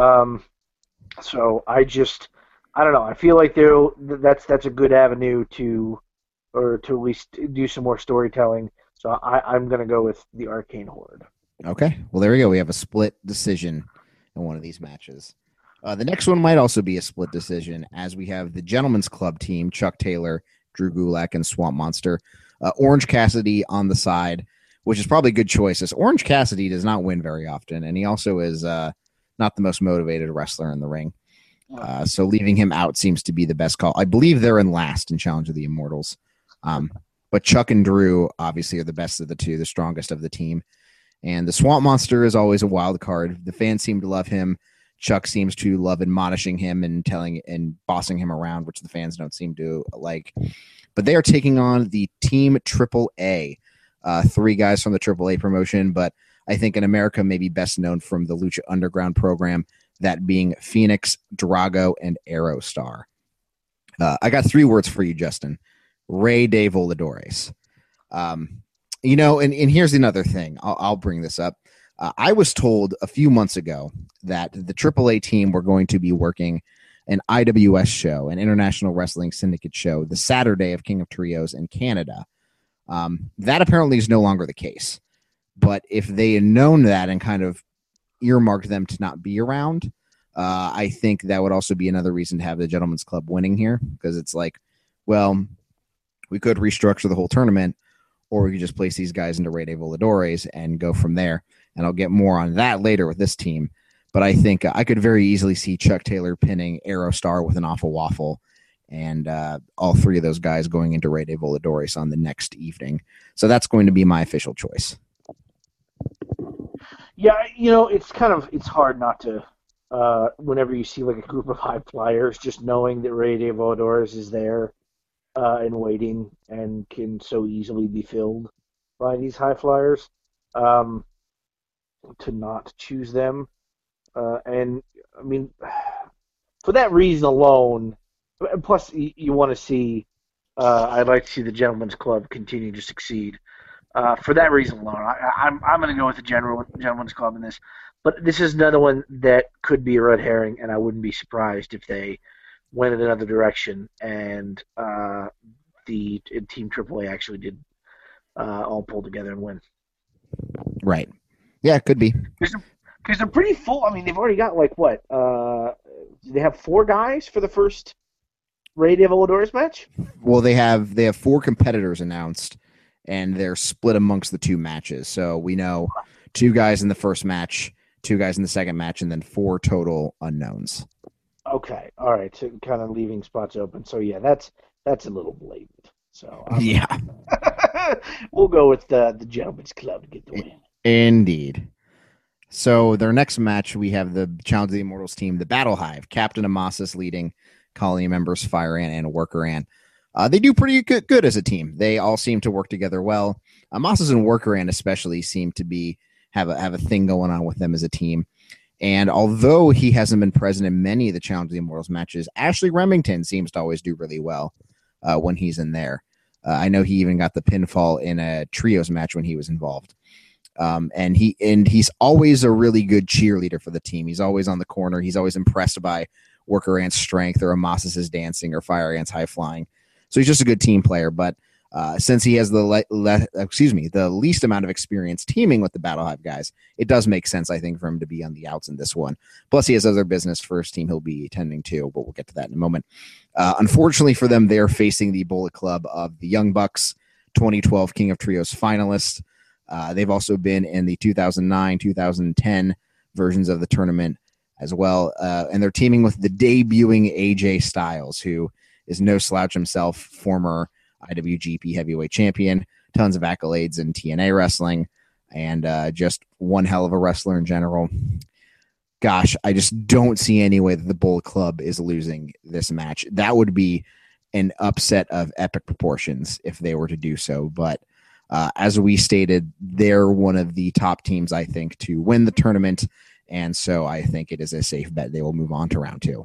So I don't know. I feel like that's a good avenue to at least do some more storytelling. So I'm going to go with the Arcane Horde. Okay. Well, there we go. We have a split decision in one of these matches. The next one might also be a split decision, as we have the Gentlemen's Club team, Chuck Taylor, Drew Gulak, and Swamp Monster. Orange Cassidy on the side, which is probably a good choice, as Orange Cassidy does not win very often, and he also is not the most motivated wrestler in the ring. So leaving him out seems to be the best call. I believe they're in last in Challenge of the Immortals. But Chuck and Drew obviously are the best of the two, the strongest of the team. And the Swamp Monster is always a wild card. The fans seem to love him. Chuck seems to love admonishing him and telling and bossing him around, which the fans don't seem to like. But they are taking on the Team AAA, 3 guys from the AAA promotion, but I think in America maybe best known from the Lucha Underground program, that being Phoenix, Drago, and Aerostar. I got 3 words for you, Justin. Rey de Voladores. And here's another thing. I'll bring this up. I was told a few months ago that the AAA team were going to be working an IWS show, an International Wrestling Syndicate show, the Saturday of King of Trios in Canada. That apparently is no longer the case. But if they had known that and kind of earmarked them to not be around, I think that would also be another reason to have the Gentlemen's Club winning here, because it's like, well, we could restructure the whole tournament, or we could just place these guys into Rey de Voladores and go from there. And I'll get more on that later with this team. But I think I could very easily see Chuck Taylor pinning Aerostar with an awful waffle and all three of those guys going into Rey de Voladores on the next evening. So that's going to be my official choice. Yeah, it's hard not to, whenever you see like a group of high flyers, just knowing that Rey de Voladores is there and waiting and can so easily be filled by these high flyers, to not choose them. And, I mean, for that reason alone, plus you want to see, I'd like to see the Gentlemen's Club continue to succeed. For that reason alone, I'm going to go with the Gentlemen's Club in this. But this is another one that could be a red herring, and I wouldn't be surprised if they went in another direction and the Team AAA actually did all pull together and win. Right. Yeah, it could be. Because they're pretty full. I mean, they've already got, like, what? Do they have 4 guys for the first Rey de Voladores match? Well, they have 4 competitors announced, and they're split amongst the 2 matches. So we know 2 guys in the first match, 2 guys in the second match, and then 4 total unknowns. Okay, all right. So kind of leaving spots open. So yeah, that's a little blatant. So yeah, we'll go with the Gentlemen's Club to get the win. Indeed. So their next match, we have the Challenge of the Immortals team, the Battle Hive, Captain Amasis leading, colony members Fire Ant and Worker Ant. They do pretty good as a team. They all seem to work together well. Amasis and Worker Ant especially seem to have a thing going on with them as a team. And although he hasn't been present in many of the Challenge of the Immortals matches, Ashley Remington seems to always do really well when he's in there. I know he even got the pinfall in a trios match when he was involved. And he's always a really good cheerleader for the team. He's always on the corner. He's always impressed by Worker Ant's strength or Amasis' dancing or Fire Ant's high flying. So he's just a good team player. But since he has the least amount of experience teaming with the Battle Hive guys, it does make sense, I think, for him to be on the outs in this one. Plus, he has other business for his team he'll be attending to, but we'll get to that in a moment. Unfortunately for them, they're facing the Bullet Club of the Young Bucks, 2012 King of Trios finalists. They've also been in the 2009, 2010 versions of the tournament as well. And they're teaming with the debuting AJ Styles, who is no slouch himself, former IWGP heavyweight champion, tons of accolades in TNA wrestling, and just one hell of a wrestler in general. Gosh, I just don't see any way that the Bullet Club is losing this match. That would be an upset of epic proportions if they were to do so. But as we stated, they're one of the top teams, I think, to win the tournament. And so I think it is a safe bet they will move on to round 2.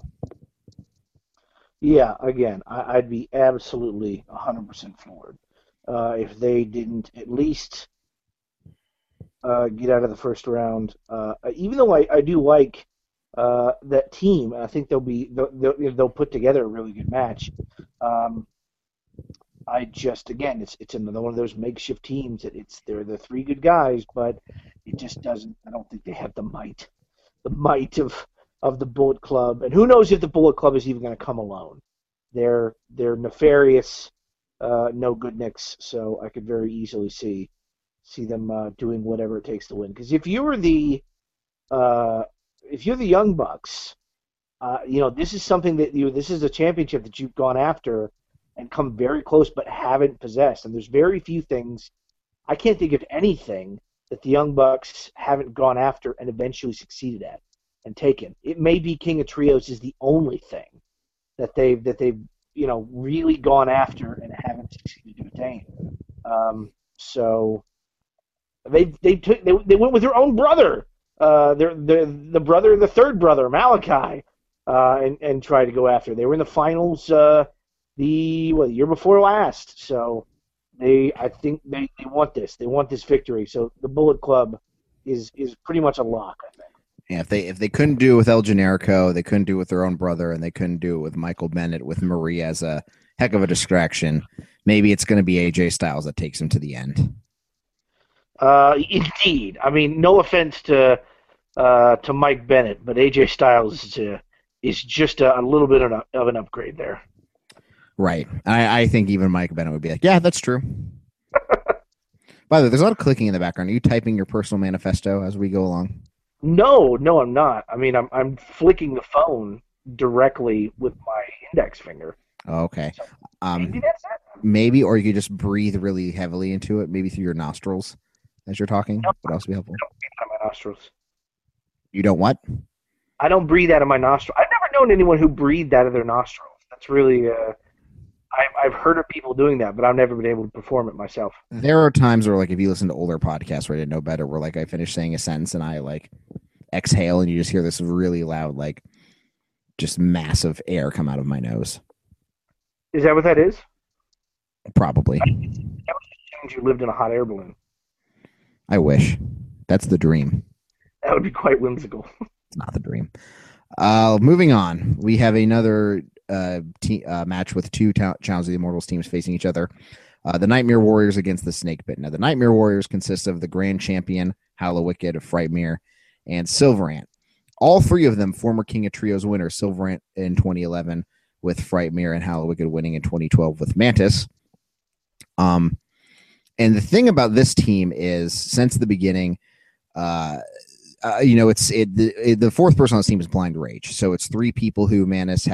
Yeah, again, I'd be absolutely 100% floored if they didn't at least get out of the first round. Even though I do like that team, I think they'll put together a really good match. I just, again, it's another one of those makeshift teams that they're the 3 good guys, but it just doesn't. I don't think they have the might of the Bullet Club, and who knows if the Bullet Club is even going to come alone. They're nefarious, no good nicks, so I could very easily see them doing whatever it takes to win. Because if you're the Young Bucks, this is something that this is a championship that you've gone after and come very close but haven't possessed. And there's very few things, I can't think of anything that the Young Bucks haven't gone after and eventually succeeded at and taken. It may be King of Trios is the only thing that they've really gone after and haven't succeeded to attain. So they went with their own brother, the third brother, Malachi, and tried to go after. They were in the finals the year before last. So I think they want this. They want this victory. So the Bullet Club is pretty much a lock, I think. Yeah, if they couldn't do it with El Generico, they couldn't do it with their own brother, and they couldn't do it with Michael Bennett, with Marie as a heck of a distraction, maybe it's going to be AJ Styles that takes him to the end. Indeed. I mean, no offense to Mike Bennett, but AJ Styles is just a little bit of an upgrade there. Right. I think even Mike Bennett would be like, yeah, that's true. By the way, there's a lot of clicking in the background. Are you typing your personal manifesto as we go along? No, I'm not. I mean, I'm flicking the phone directly with my index finger. Oh, okay. So maybe that's it. Maybe, or you could just breathe really heavily into it, maybe through your nostrils as you're talking. No, Would also be helpful. I don't breathe out of my nostrils. You don't what? I don't breathe out of my nostrils. I've never known anyone who breathed out of their nostrils. That's really, I've heard of people doing that, but I've never been able to perform it myself. There are times where, like, if you listen to older podcasts where I didn't know better, where like I finish saying a sentence and I like exhale, and you just hear this really loud, like, just massive air come out of my nose. Is that what that is? Probably. That assumed you lived in a hot air balloon. I wish. That's the dream. That would be quite whimsical. It's not the dream. Moving on, we have another match with two Challenge of the Immortals teams facing each other. The Nightmare Warriors against the Snake Pit. Now, the Nightmare Warriors consist of the Grand Champion, Hallowicked, Frightmare, and Silverant. All three of them former King of Trios winners, Silverant in 2011 with Frightmare and Hallowicked winning in 2012 with Mantis. And the thing about this team is, since the beginning, the fourth person on this team is Blind Rage. So it's three people who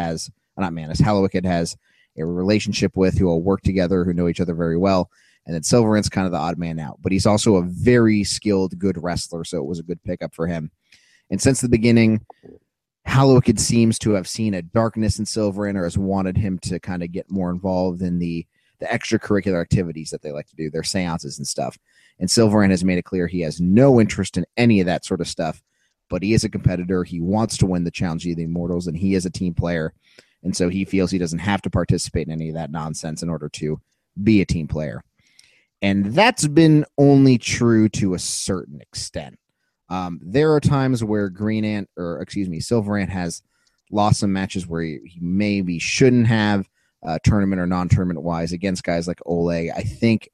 Hallowicked has a relationship with, who all work together, who know each other very well. And then Silverant's kind of the odd man out, but he's also a very skilled, good wrestler. So it was a good pickup for him. And since the beginning, Hallowicked seems to have seen a darkness in Silverant, or has wanted him to kind of get more involved in the extracurricular activities that they like to do, their seances and stuff. And Silverant has made it clear he has no interest in any of that sort of stuff, but he is a competitor. He wants to win the Challenge of the Immortals, and he is a team player. And so he feels he doesn't have to participate in any of that nonsense in order to be a team player. And that's been only true to a certain extent. There are times where Silverant has lost some matches where he maybe shouldn't have, tournament or non-tournament wise, against guys like Oleg. I think,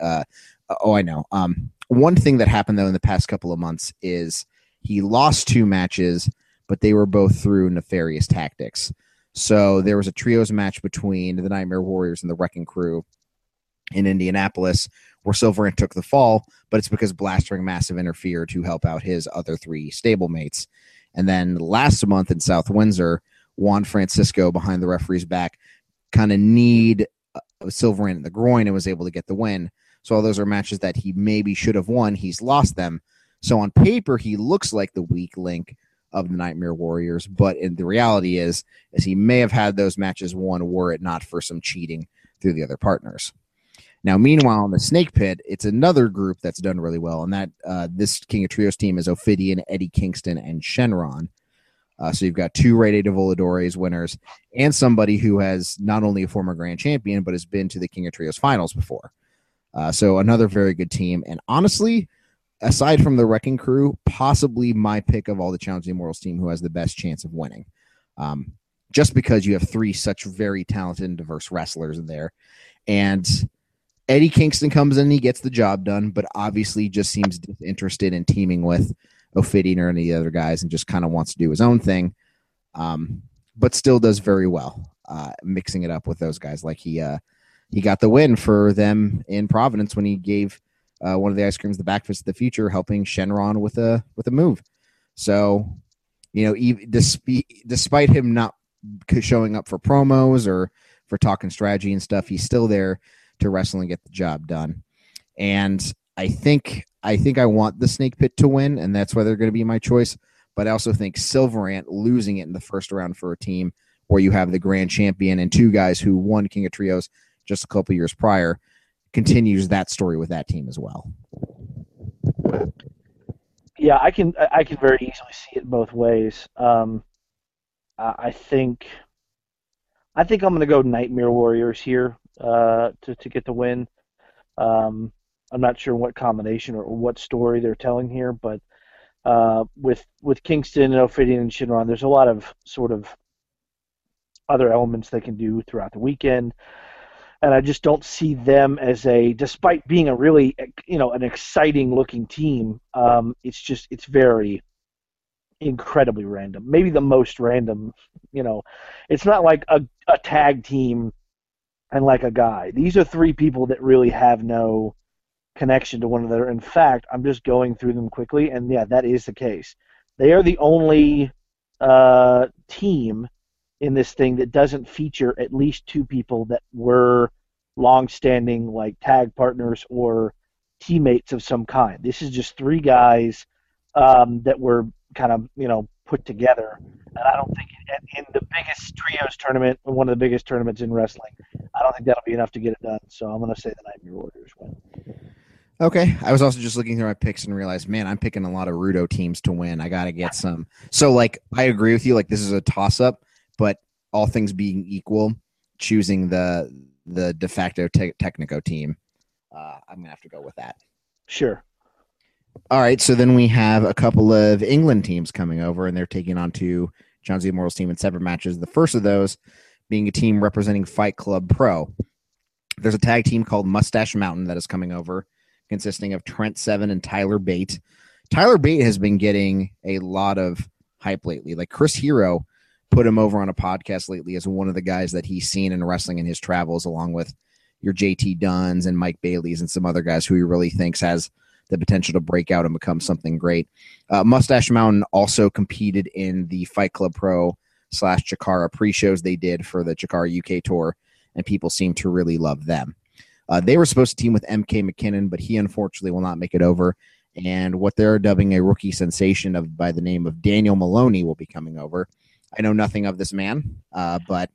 I know. One thing that happened though in the past couple of months is he lost two matches, but they were both through nefarious tactics. So there was a trios match between the Nightmare Warriors and the Wrecking Crew in Indianapolis, where Silverant took the fall, but it's because Blastering Massive interfered to help out his other three stablemates. And then last month in South Windsor, Juan Francisco, behind the referee's back, kind of kneed Silverant in the groin and was able to get the win. So all those are matches that he maybe should have won. He's lost them. So on paper, he looks like the weak link of the Nightmare Warriors, but in the reality is he may have had those matches won were it not for some cheating through the other partners. Now, meanwhile, in the Snake Pit, it's another group that's done really well, and that this King of Trios team is Ophidian, Eddie Kingston, and Shenron. So you've got two Rey de Voladores winners and somebody who has not only a former Grand Champion, but has been to the King of Trios finals before. So another very good team. And honestly, aside from the Wrecking Crew, possibly my pick of all the Challenge of the Immortals team who has the best chance of winning. Just because you have three such very talented and diverse wrestlers in there. And Eddie Kingston comes in and he gets the job done, but obviously just seems disinterested in teaming with Ophidian or any of the other guys and just kind of wants to do his own thing, but still does very well mixing it up with those guys. Like he got the win for them in Providence when he gave one of the ice creams the back fist of the future, helping Shenron with a move. So, despite him not showing up for promos or for talking strategy and stuff, he's still there to wrestle and get the job done. And I think I want the Snake Pit to win, and that's why they're going to be my choice. But I also think Silverant losing it in the first round for a team where you have the Grand Champion and two guys who won King of Trios just a couple years prior continues that story with that team as well. Yeah, I can very easily see it both ways. I think I'm going to go Nightmare Warriors here to get the win. I'm not sure what combination or what story they're telling here, but with Kingston and Ophidian and Shinron, there's a lot of sort of other elements they can do throughout the weekend. And I just don't see them as despite being a really, an exciting looking team, it's very incredibly random. Maybe the most random, it's not like a tag team and like a guy. These are three people that really have no connection to one another. In fact, I'm just going through them quickly, and yeah, that is the case. They are the only team in this thing that doesn't feature at least two people that were long-standing like tag partners or teammates of some kind. This is just three guys that were kind of put together, and I don't think in the biggest trios tournament, one of the biggest tournaments in wrestling, I don't think that'll be enough to get it done. So I'm going to say the Nightmare Warriors win. Okay. I was also just looking through my picks and realized, man, I'm picking a lot of Rudo teams to win. I got to get some. So, like, I agree with you. Like, this is a toss-up, but all things being equal, choosing the de facto Technico team, I'm going to have to go with that. Sure. All right. So then we have a couple of England teams coming over, and they're taking on to John Z. Immortal's team in separate matches. The first of those being a team representing Fight Club Pro. There's a tag team called Mustache Mountain that is coming over, consisting of Trent Seven and Tyler Bate. Tyler Bate has been getting a lot of hype lately. Like Chris Hero put him over on a podcast lately as one of the guys that he's seen in wrestling in his travels, along with your JT Dunns and Mike Bailey's and some other guys who he really thinks has the potential to break out and become something great. Mustache Mountain also competed in the Fight Club Pro / Chikara pre-shows they did for the Chikara UK tour, and people seem to really love them. They were supposed to team with MK McKinnon, but he unfortunately will not make it over. And what they're dubbing a rookie sensation by the name of Daniel Maloney will be coming over. I know nothing of this man, but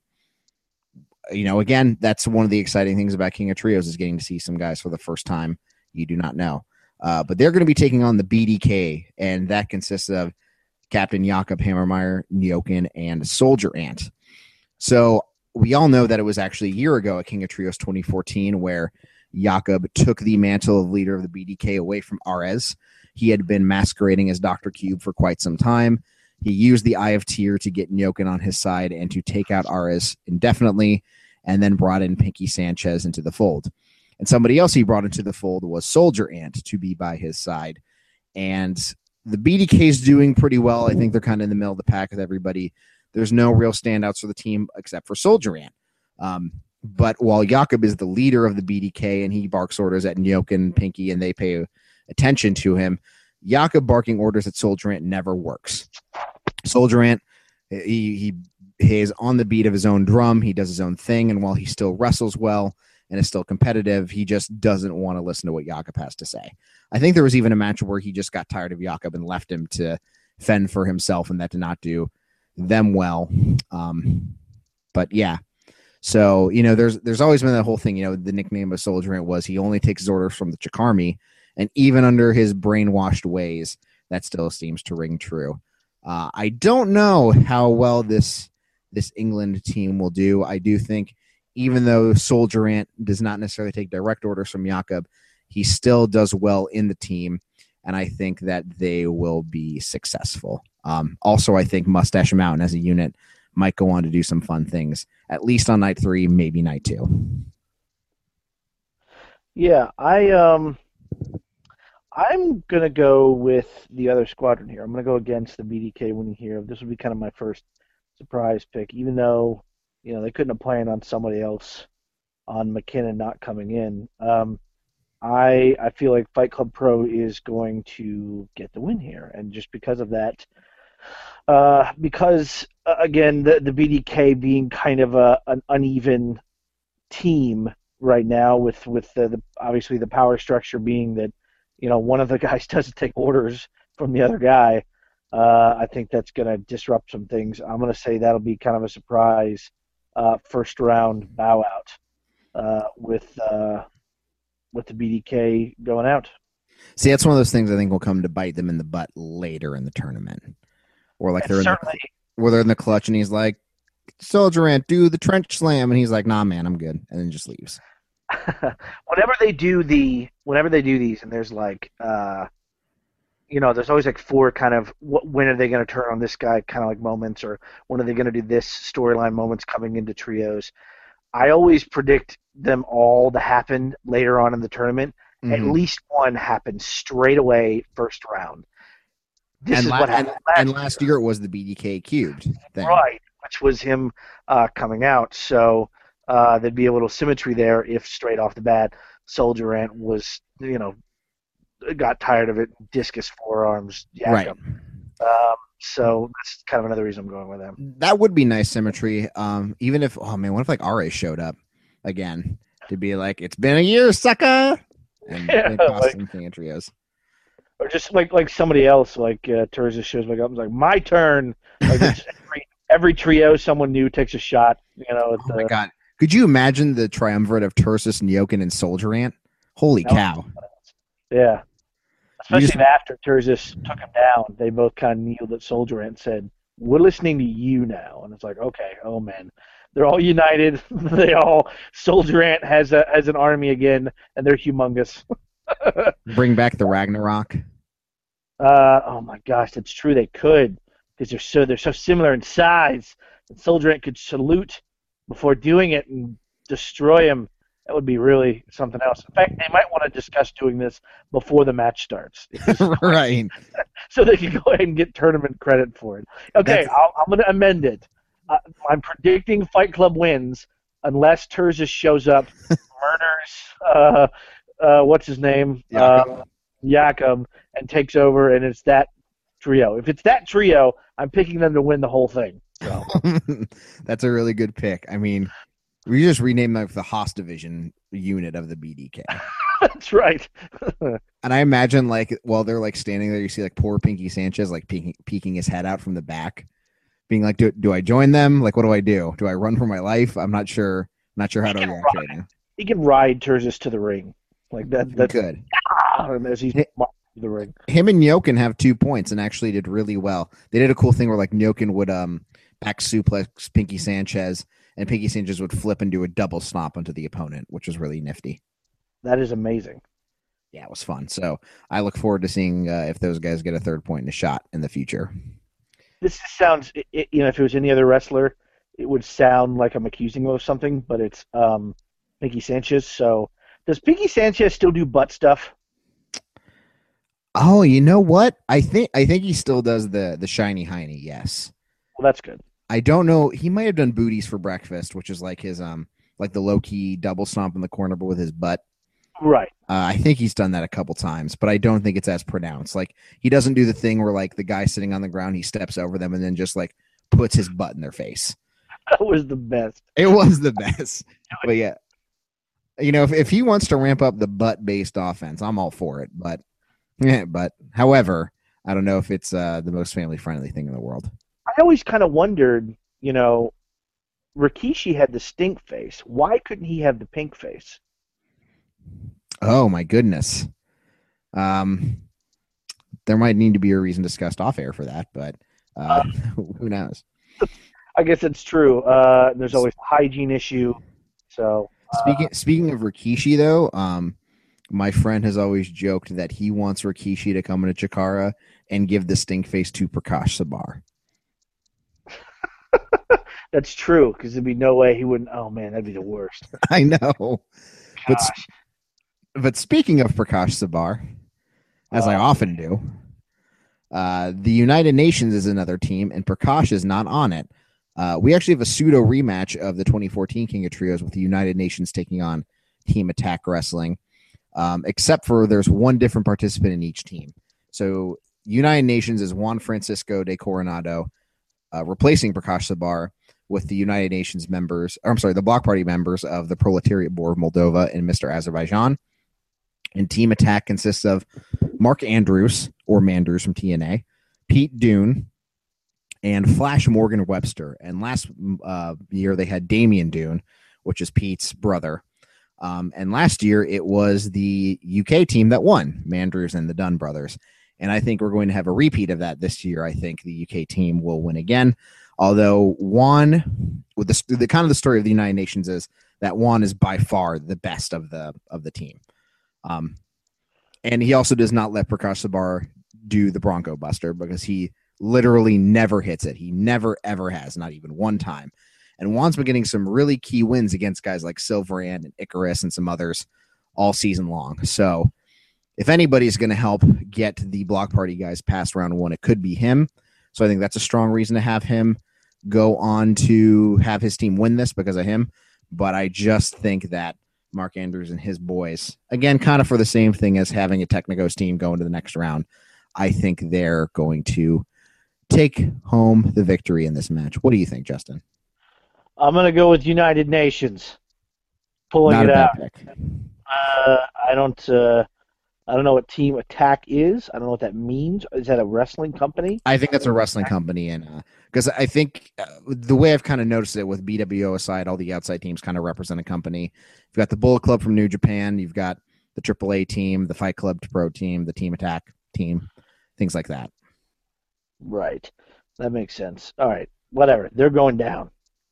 again, that's one of the exciting things about King of Trios is getting to see some guys for the first time you do not know. But they're going to be taking on the BDK, and that consists of Captain Jakob Hammermeyer, Nyoken, and Soldier Ant. So we all know that it was actually a year ago at King of Trios 2014 where Jakob took the mantle of leader of the BDK away from Arez. He had been masquerading as Dr. Cube for quite some time. He used the Eye of Tyr to get Nyoken on his side and to take out Arez indefinitely, and then brought in Pinky Sanchez into the fold. And somebody else he brought into the fold was Soldier Ant to be by his side. And the BDK is doing pretty well. I think they're kind of in the middle of the pack with everybody. There's no real standouts for the team except for Soldier Ant. But while Jakob is the leader of the BDK and he barks orders at Nyoken and Pinky and they pay attention to him, Jakob barking orders at Soldier Ant never works. Soldier Ant, he is on the beat of his own drum. He does his own thing. And while he still wrestles well and is still competitive, he just doesn't want to listen to what Jakob has to say. I think there was even a match where he just got tired of Jakob and left him to fend for himself, and that did not do them well. But yeah, so there's always been that whole thing. The nickname of Soldier Ant was he only takes his orders from the Chikarmi, and even under his brainwashed ways, that still seems to ring true. I don't know how well this England team will do. I do think even though Soldier Ant does not necessarily take direct orders from Jakob, he still does well in the team, and I think that they will be successful. Also, I think Mustache Mountain as a unit might go on to do some fun things, at least on night 3, maybe night 2. Yeah, I'm going to go with the other squadron here. I'm going to go against the BDK winning here. This will be kind of my first surprise pick, even though they couldn't have planned on somebody else on McKinnon not coming in. I feel like Fight Club Pro is going to get the win here, and just because of that, again, the BDK being kind of an uneven team right now, with the obviously the power structure being that one of the guys doesn't take orders from the other guy. I think that's going to disrupt some things. I'm going to say that'll be kind of a surprise first round bow out with the BDK going out. See, that's one of those things I think will come to bite them in the butt later in the tournament. Or like they're in the clutch and he's like, Soldier Ant, do the trench slam, and he's like, nah man, I'm good, and then just leaves. Whenever they do these, and there's like there's always like 4 kind of when are they going to turn on this guy kind of like moments, or when are they going to do this storyline moments coming into trios. I always predict them all to happen later on in the tournament. Mm-hmm. At least one happens straight away first round. This is what happened last year. It was the BDK cubed thing. Right, which was him coming out. So there'd be a little symmetry there if straight off the bat Soldier Ant was, got tired of it, discus forearms, Jakob. Right. So that's kind of another reason I'm going with them. That would be nice symmetry. Even if, oh man, what if like RA showed up again to be like, it's been a year, sucker, and it cost some fan trios. Or just like somebody else, like Terza shows back up and is like, my turn. Like it's every trio, someone new takes a shot. Oh my god! Could you imagine the triumvirate of Tursus, Nyokin, and Soldier Ant? Holy cow! Yeah. Especially after Terzius took him down, they both kind of kneeled at Soldier Ant and said, we're listening to you now. And it's like, okay, oh man. They're all united. Soldier Ant has an army again, and they're humongous. Bring back the Ragnarok. Oh my gosh, that's true. They could, because they're so similar in size. And Soldier Ant could salute before doing it and destroy him. That would be really something else. In fact, they might want to discuss doing this before the match starts. Right. So they can go ahead and get tournament credit for it. Okay, I'm going to amend it. I'm predicting Fight Club wins unless Terzius shows up, murders, what's his name? Jakob, and takes over, and it's that trio. If it's that trio, I'm picking them to win the whole thing. So. That's a really good pick. I mean, we just renamed like the Haas division unit of the BDK. That's right. And I imagine like while they're like standing there, you see like poor Pinky Sanchez like peeking his head out from the back, being like, "Do I join them? Like, what do I do? Do I run for my life? I'm not sure. How to react right now." He can ride Terzius to the ring like that. That's good. As he's the ring. Him and Nyokin have 2 points and actually did really well. They did a cool thing where like Nyokin would back suplex Pinky Sanchez. And Pinky Sanchez would flip and do a double stomp onto the opponent, which was really nifty. That is amazing. Yeah, it was fun. So I look forward to seeing if those guys get a third point in a shot in the future. This sounds, if it was any other wrestler, it would sound like I'm accusing him of something, but it's Pinky Sanchez. So does Pinky Sanchez still do butt stuff? Oh, you know what? I think he still does the shiny hiney. Yes. Well, that's good. I don't know. He might have done booties for breakfast, which is like his like the low key double stomp in the corner, but with his butt. Right. I think he's done that a couple times, but I don't think it's as pronounced. Like he doesn't do the thing where like the guy sitting on the ground, he steps over them and then just like puts his butt in their face. That was the best. It was the best. But yeah, if he wants to ramp up the butt based offense, I'm all for it. But however, I don't know if it's the most family friendly thing in the world. I always kind of wondered, Rikishi had the stink face. Why couldn't he have the pink face? Oh my goodness. There might need to be a reason discussed off air for that, but who knows? I guess it's true. There's always a hygiene issue. So speaking of Rikishi, though, my friend has always joked that he wants Rikishi to come into Chikara and give the stink face to Prakash Sabar. That's true, because there'd be no way he wouldn't. Oh man, that'd be the worst. I know. But speaking of Prakash Sabar, as I often do, the United Nations is another team, and Prakash is not on it. We actually have a pseudo rematch of the 2014 King of Trios with the United Nations taking on Team Attack Wrestling, except for there's one different participant in each team. So United Nations is Juan Francisco de Coronado, replacing Prakash Sabar with the United Nations members, the Block Party members of the Proletariat Board of Moldova and Mr. Azerbaijan. And Team Attack consists of Mark Andrews, or Mandrews from TNA, Pete Dune, and Flash Morgan Webster. And last year they had Damian Dune, which is Pete's brother. And last year it was the UK team that won, Mandrews and the Dunn brothers. And I think we're going to have a repeat of that this year. I think the UK team will win again. Although Juan, with the kind of the story of the United Nations is that Juan is by far the best of the team. And he also does not let Prakash Sabar do the Bronco Buster because he literally never hits it. He never, ever has, not even one time. And Juan's been getting some really key wins against guys like Silverand and Icarus and some others all season long. So if anybody's going to help get the Block Party guys past round one, it could be him. So I think that's a strong reason to have him go on to have his team win this because of him. But I just think that Mark Andrews and his boys, again, kind of for the same thing as having a Technicos team go into the next round, I think they're going to take home the victory in this match? What do you think, Justin? I'm going to go with United Nations pulling Not it a bad out. pick. I don't know what Team Attack is. I don't know what that means. Is that a wrestling company? I think that's a wrestling company, and because I think the way I've kind of noticed it with BWO aside, all the outside teams kind of represent a company. You've got the Bullet Club from New Japan. You've got the AAA team, the Fight Club Pro team, the Team Attack team, things like that. Right. That makes sense. All right. Whatever. They're going down.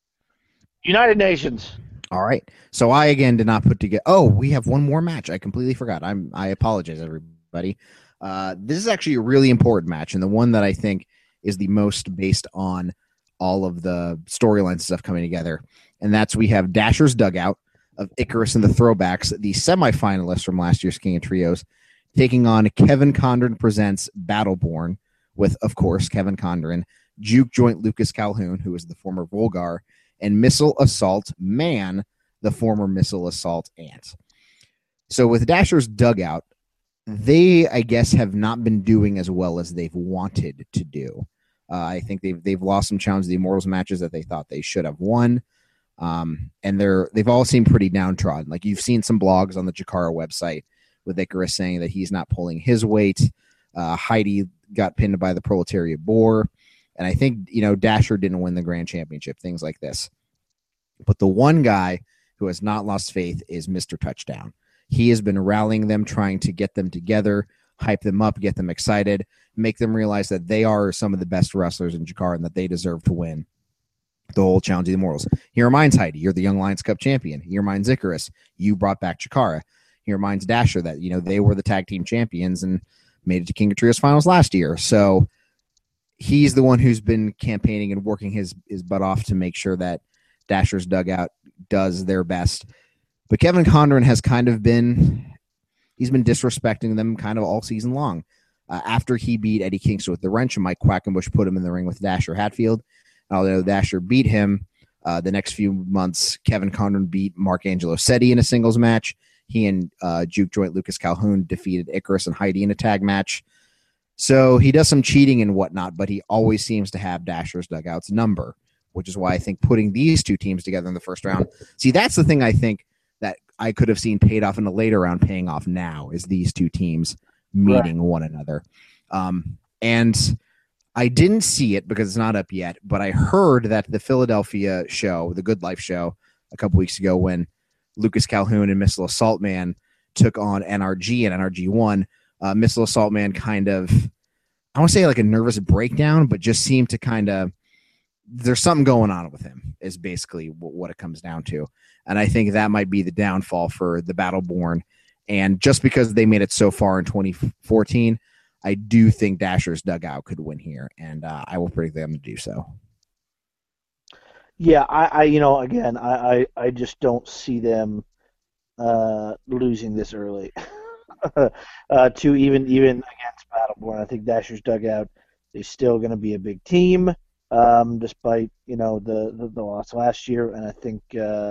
United Nations. All right. So I again did not put together. Oh, we have one more match. I completely forgot. I apologize, everybody. This is actually a really important match, and the one that I think is the most based on all of the storylines and stuff coming together. And that's we have Dasher's Dugout of Icarus and the Throwbacks, the semifinalists from last year's King of Trios, taking on Kevin Condren Presents Battleborn with, of course, Kevin Condren, Juke Joint Lucas Calhoun, who is the former Volgar, and Missile Assault Man, the former Missile Assault Ant. So with Dasher's Dugout, they, I guess, have not been doing as well as they've wanted to do. I think they've lost some challenges, the Immortals matches that they thought they should have won. And they've all seemed pretty downtrodden. Like you've seen some blogs on the Jakara website with Icarus saying that he's not pulling his weight. Heidi got pinned by the Proletariat Boar. And I think, Dasher didn't win the Grand Championship, things like this. But the one guy who has not lost faith is Mr. Touchdown. He has been rallying them, trying to get them together, hype them up, get them excited, make them realize that they are some of the best wrestlers in Jakara and that they deserve to win the whole Challenge of the Immortals. He reminds Heidi, you're the Young Lions Cup champion. He reminds Icarus, you brought back Jakara. He reminds Dasher that, they were the tag team champions and made it to King of Trios finals last year. So he's the one who's been campaigning and working his butt off to make sure that Dasher's Dugout does their best. But Kevin Condren has kind of he's been disrespecting them kind of all season long. After he beat Eddie Kingston with the wrench, and Mike Quackenbush put him in the ring with Dasher Hatfield. Although Dasher beat him, the next few months, Kevin Condren beat Mark Angelo Setti in a singles match. He and Juke Joint Lucas Calhoun defeated Icarus and Heidi in a tag match. So he does some cheating and whatnot, but he always seems to have Dasher's Dugout's number, which is why I think putting these two teams together in the first round. See, that's the thing I think that I could have seen paid off in a later round paying off now is these two teams meeting one another. And I didn't see it because it's not up yet, but I heard that the Philadelphia show, the Good Life show, a couple weeks ago when Lucas Calhoun and Missile Assault Man took on NRG and NRG won, Missile Assault Man kind of, I want to say like a nervous breakdown, but just seemed to kind of, there's something going on with him is basically what it comes down to. And I think that might be the downfall for the Battleborn. And just because they made it so far in 2014, I do think Dasher's Dugout could win here, and I will predict them to do so. Yeah, I just don't see them losing this early to even against Battleborn. I think Dasher's Dugout is still going to be a big team, despite the loss last year, and I think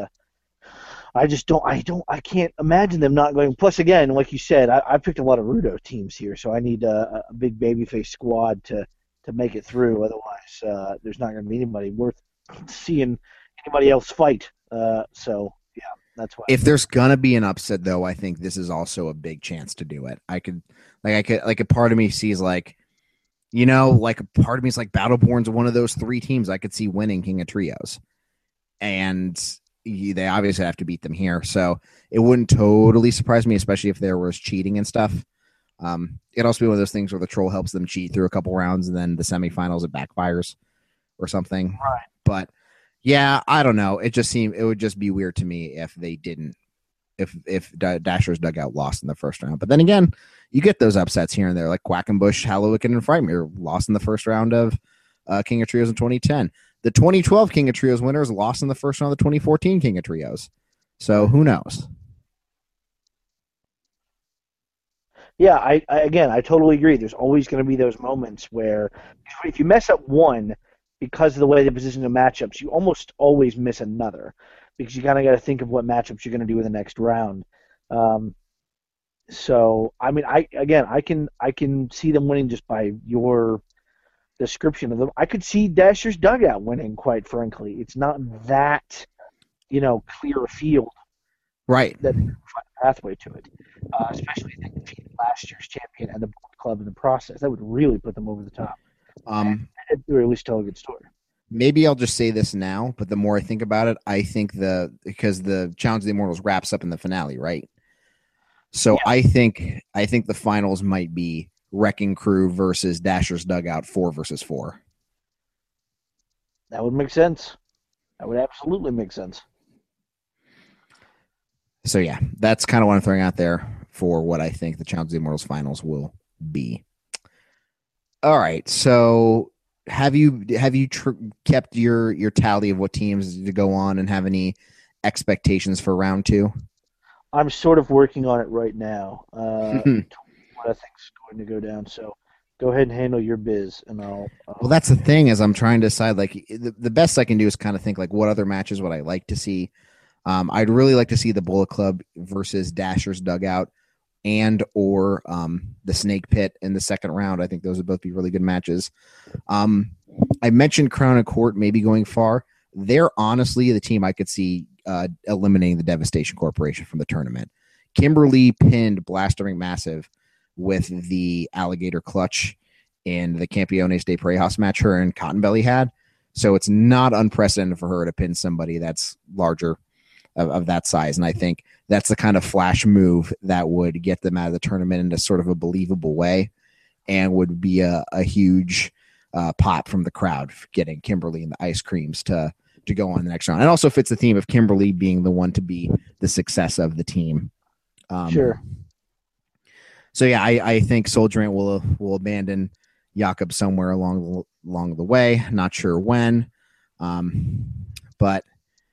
I can't imagine them not going. Plus, again, like you said, I picked a lot of Rudo teams here, so I need a big babyface squad to make it through. Otherwise, there's not going to be anybody worth seeing anybody else fight. So yeah, that's why. If there's gonna be an upset, though, I think this is also a big chance to do it. A part of me sees a part of me is like Battleborn's one of those three teams I could see winning King of Trios, and they obviously have to beat them here. So it wouldn't totally surprise me, especially if there was cheating and stuff. It'd also be one of those things where the troll helps them cheat through a couple rounds and then the semifinals it backfires or something. Right. But yeah, I don't know. It would just be weird to me if they didn't, if Dasher's Dugout lost in the first round. But then again, you get those upsets here and there, like Quackenbush, Hallowick, and Frightmere lost in the first round of King of Trios in 2010. The 2012 King of Trios winners lost in the first round of the 2014 King of Trios. So who knows? Yeah, I totally agree. There's always going to be those moments where if you mess up one because of the way they position the matchups, you almost always miss another because you kind of got to think of what matchups you're going to do in the next round. So I mean, I can see them winning just by your description of them. I could see Dasher's dugout winning, quite frankly. It's not that, clear a field Right. that they can find a pathway to it. Especially if they defeated last year's champion and the Bullet Club in the process. That would really put them over the top. Or at least tell a good story. Maybe I'll just say this now, but the more I think about it, I think because the Challenge of the Immortals wraps up in the finale, right? So yeah. I think the finals might be Wrecking Crew versus Dasher's Dugout 4 versus 4. That would make sense. That would absolutely make sense. So yeah, that's kind of what I'm throwing out there for what I think the Challenge of the Immortals finals will be. All right, so have you kept your tally of what teams to go on and have any expectations for round 2? I'm sort of working on it right now. What I think is going to go down. So go ahead and handle your biz, and I'll. Well, that's the thing is I'm trying to decide. Like the best I can do is kind of think like what other matches would I like to see. I'd really like to see the Bullet Club versus Dasher's Dugout and or the Snake Pit in the second round. I think those would both be really good matches. I mentioned Crown and Court maybe going far. They're honestly the team I could see eliminating the Devastation Corporation from the tournament. Kimberly pinned Blaster Massive with the alligator clutch in the Campeones de Parejas match her and Cotton Belly had. So it's not unprecedented for her to pin somebody that's larger of that size. And I think that's the kind of flash move that would get them out of the tournament in a sort of a believable way and would be a huge pop from the crowd for getting Kimberly and the Ice Creams to go on the next round. And also fits the theme of Kimberly being the one to be the success of the team. Sure. So yeah, I think Soldier Ant will abandon Jakob somewhere along the way. Not sure when, but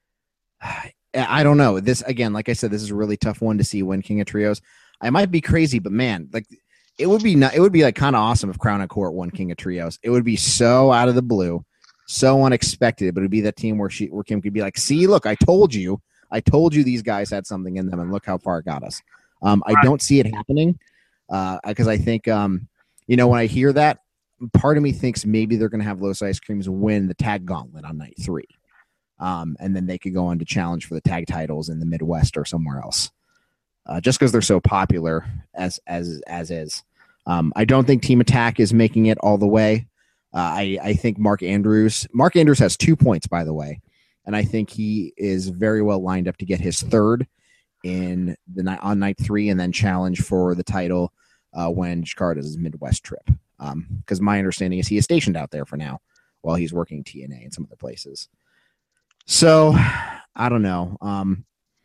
I don't know. This again, like I said, this is a really tough one to see when King of Trios. I might be crazy, but man, like it would be like kind of awesome if Crown and Court won King of Trios. It would be so out of the blue, so unexpected. But it'd be that team where Kim could be like, "See, look, I told you these guys had something in them, and look how far it got us." I don't see it happening because I think when I hear that, part of me thinks maybe they're going to have Los Ice Creams win the tag gauntlet on night 3. And then they could go on to challenge for the tag titles in the Midwest or somewhere else, just because they're so popular as is. I don't think Team Attack is making it all the way. I think Mark Andrews has 2 points, by the way, and I think he is very well lined up to get his third in the night on night 3, and then challenge for the title when Jakarta does his Midwest trip. Because my understanding is he is stationed out there for now while he's working TNA in some other places. So I don't know. I'm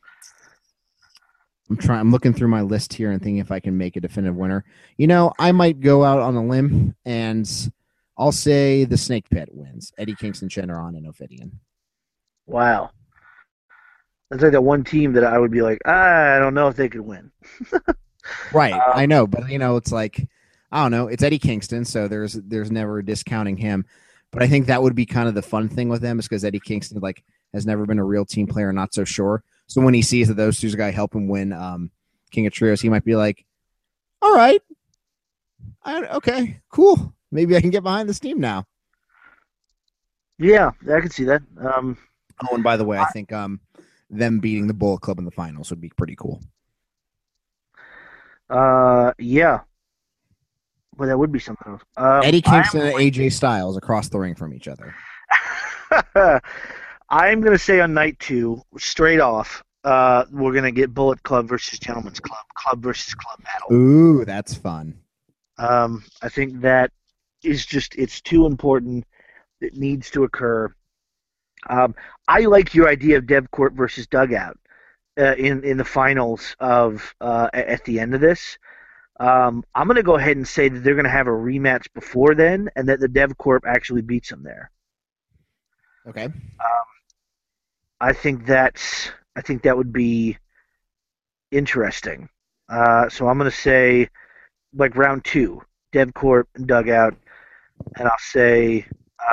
looking through my list here and thinking if I can make a definitive winner. I might go out on a limb and I'll say the Snake Pit wins. Eddie Kingston, Shenron, and Ophidian. Wow. That's like that one team that I would be like, I don't know if they could win. Right. I know, but it's like, I don't know. It's Eddie Kingston, so there's never discounting him. But I think that would be kind of the fun thing with them is because Eddie Kingston has never been a real team player, not so sure. So when he sees that those two guys help him win King of Trios, he might be like, all right, okay, cool. Maybe I can get behind this team now. Yeah, I can see that. Oh, and by the way, I think them beating the Bullet Club in the finals would be pretty cool. Yeah. But that would be something else. Eddie Kingston and AJ Styles across the ring from each other. I'm going to say on night 2, straight off, we're going to get Bullet Club versus Gentleman's Club, club versus club battle. Ooh, that's fun. I think that is it's too important. It needs to occur. I like your idea of DevCorp versus Dugout in the finals of at the end of this. I'm going to go ahead and say that they're going to have a rematch before then, and that the DevCorp actually beats them there. Okay. I think that would be interesting. So I'm going to say, like round 2, DevCorp and Dugout, and I'll say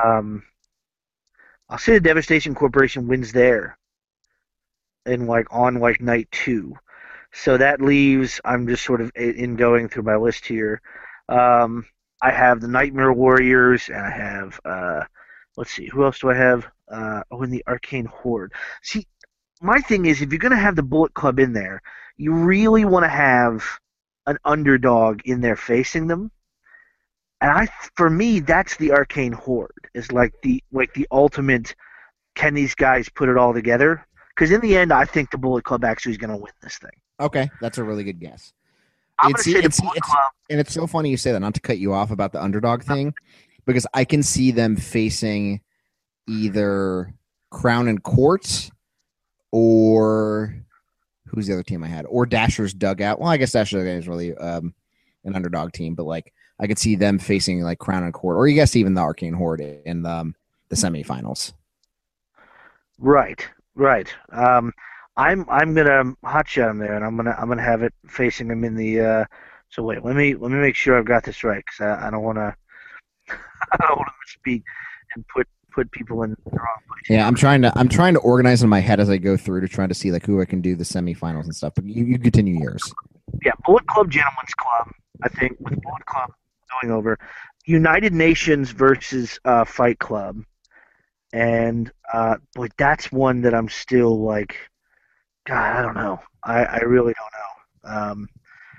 the Devastation Corporation wins there, on night 2. So that leaves, I'm just sort of in going through my list here. I have the Nightmare Warriors, and I have let's see, who else do I have? And the Arcane Horde. See, my thing is, if you're going to have the Bullet Club in there, you really want to have an underdog in there facing them. And for me, that's the Arcane Horde. Is like the ultimate. Can these guys put it all together? Because in the end, I think the Bullet Club actually is going to win this thing. Okay, that's a really good guess. I'm going to say the Bullet Club. And it's so funny you say that, not to cut you off about the underdog thing, because I can see them facing either Crown and Court or who's the other team I had? Or Dasher's Dugout. Well, I guess Dasher's Dugout is really an underdog team, but like I could see them facing like Crown and Court, or you guess even the Arcane Horde in the semifinals. Right. I'm gonna hotshot him there, and I'm gonna have it facing him in the. So wait, let me make sure I've got this right, because I don't want to misspeak and put people in the wrong place. Yeah, I'm trying to organize in my head as I go through to try to see like who I can do the semifinals and stuff. But you continue yours. Yeah, Bullet Club, Gentlemen's Club. I think with Bullet Club going over, United Nations versus Fight Club, and boy, that's one that I'm still like. God, I don't know. I really don't know. And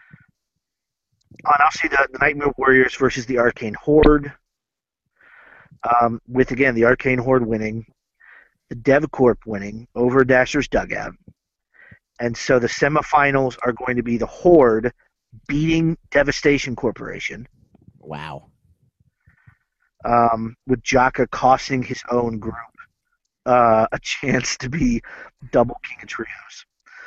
I'll see the Nightmare Warriors versus the Arcane Horde. With, again, the Arcane Horde winning, the DevCorp winning over Dasher's Dugout. And so the semifinals are going to be the Horde beating Devastation Corporation. Wow. With Jaka costing his own group a chance to be double King of Trios.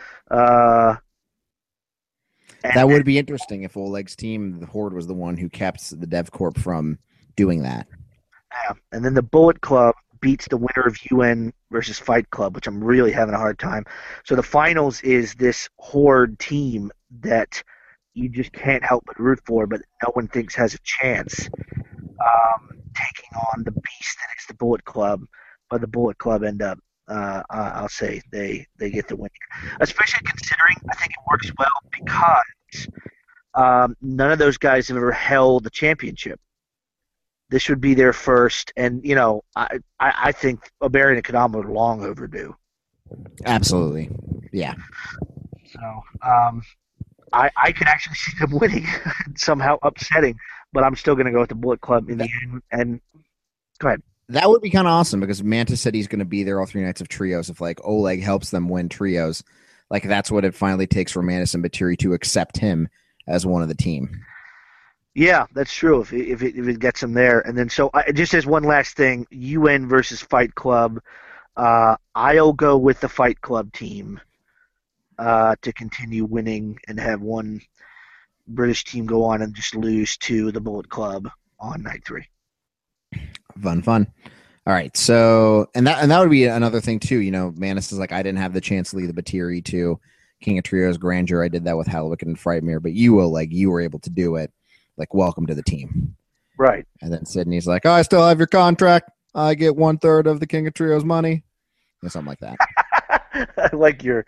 That would be interesting if Oleg's team, the Horde, was the one who kept the DevCorp from doing that. Yeah, and then the Bullet Club beats the winner of UN versus Fight Club, which I'm really having a hard time. So the finals is this Horde team that you just can't help but root for, but no one thinks has a chance taking on the beast that is the Bullet Club. But the Bullet Club end up, I'll say, they get the win here. Especially considering I think it works well because none of those guys have ever held the championship. This would be their first, and I think Barbarian and Kadama are long overdue. Absolutely, yeah. So I could actually see them winning, somehow upsetting, but I'm still going to go with the Bullet Club in the end. And go ahead. That would be kind of awesome because Mantis said he's going to be there all 3 nights of trios. If like Oleg helps them win trios, like that's what it finally takes for Mantis and Batiri to accept him as one of the team. Yeah, that's true. If it gets him there, and then just as one last thing, UN versus Fight Club. I'll go with the Fight Club team to continue winning and have one British team go on and just lose to the Bullet Club on night 3. Fun. All right, so and that would be another thing too. Manus is like, I didn't have the chance to lead the Batiri to King of Trios Grandeur. I did that with Halloween and Frightmare, but you were able to do it. Like, welcome to the team. Right. And then Sydney's like, I still have your contract. I get 1/3 of the King of Trios money. Or something like that. I like your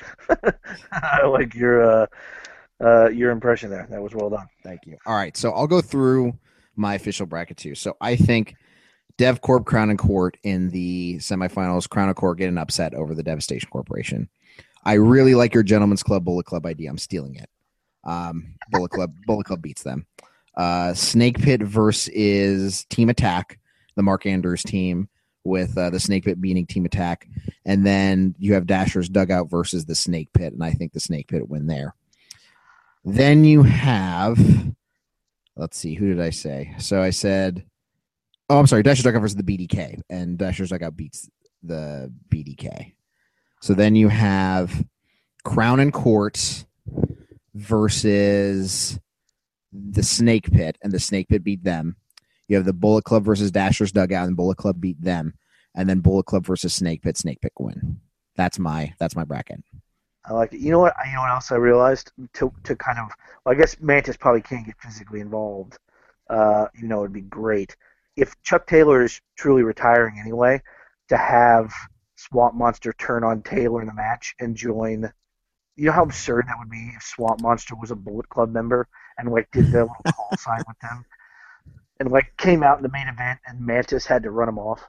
impression there. That was well done. Thank you. All right, so I'll go through my official bracket too. So I think DevCorp, Crown and Court in the semifinals. Crown and Court get an upset over the Devastation Corporation. I really like your Gentlemen's Club, Bullet Club idea. I'm stealing it. Bullet Club beats them. Snake Pit versus Team Attack, the Mark Andrews team, with the Snake Pit beating Team Attack. And then you have Dasher's Dugout versus the Snake Pit, and I think the Snake Pit win there. Then you have, let's see, who did I say? So I said, I'm sorry, Dasher's Dugout versus the BDK, and Dasher's Dugout beats the BDK. So then you have Crown and Court versus the Snake Pit, and the Snake Pit beat them. You have the Bullet Club versus Dasher's Dugout, and Bullet Club beat them. And then Bullet Club versus Snake Pit win. That's my bracket. I like it. You know what else I realized? To kind of, I guess Mantis probably can't get physically involved. It'd be great if Chuck Taylor is truly retiring anyway, to have Swamp Monster turn on Taylor in the match and join. You know how absurd that would be if Swamp Monster was a Bullet Club member and did the little call sign with them. and like came out in the main event, and Mantis had to run him off.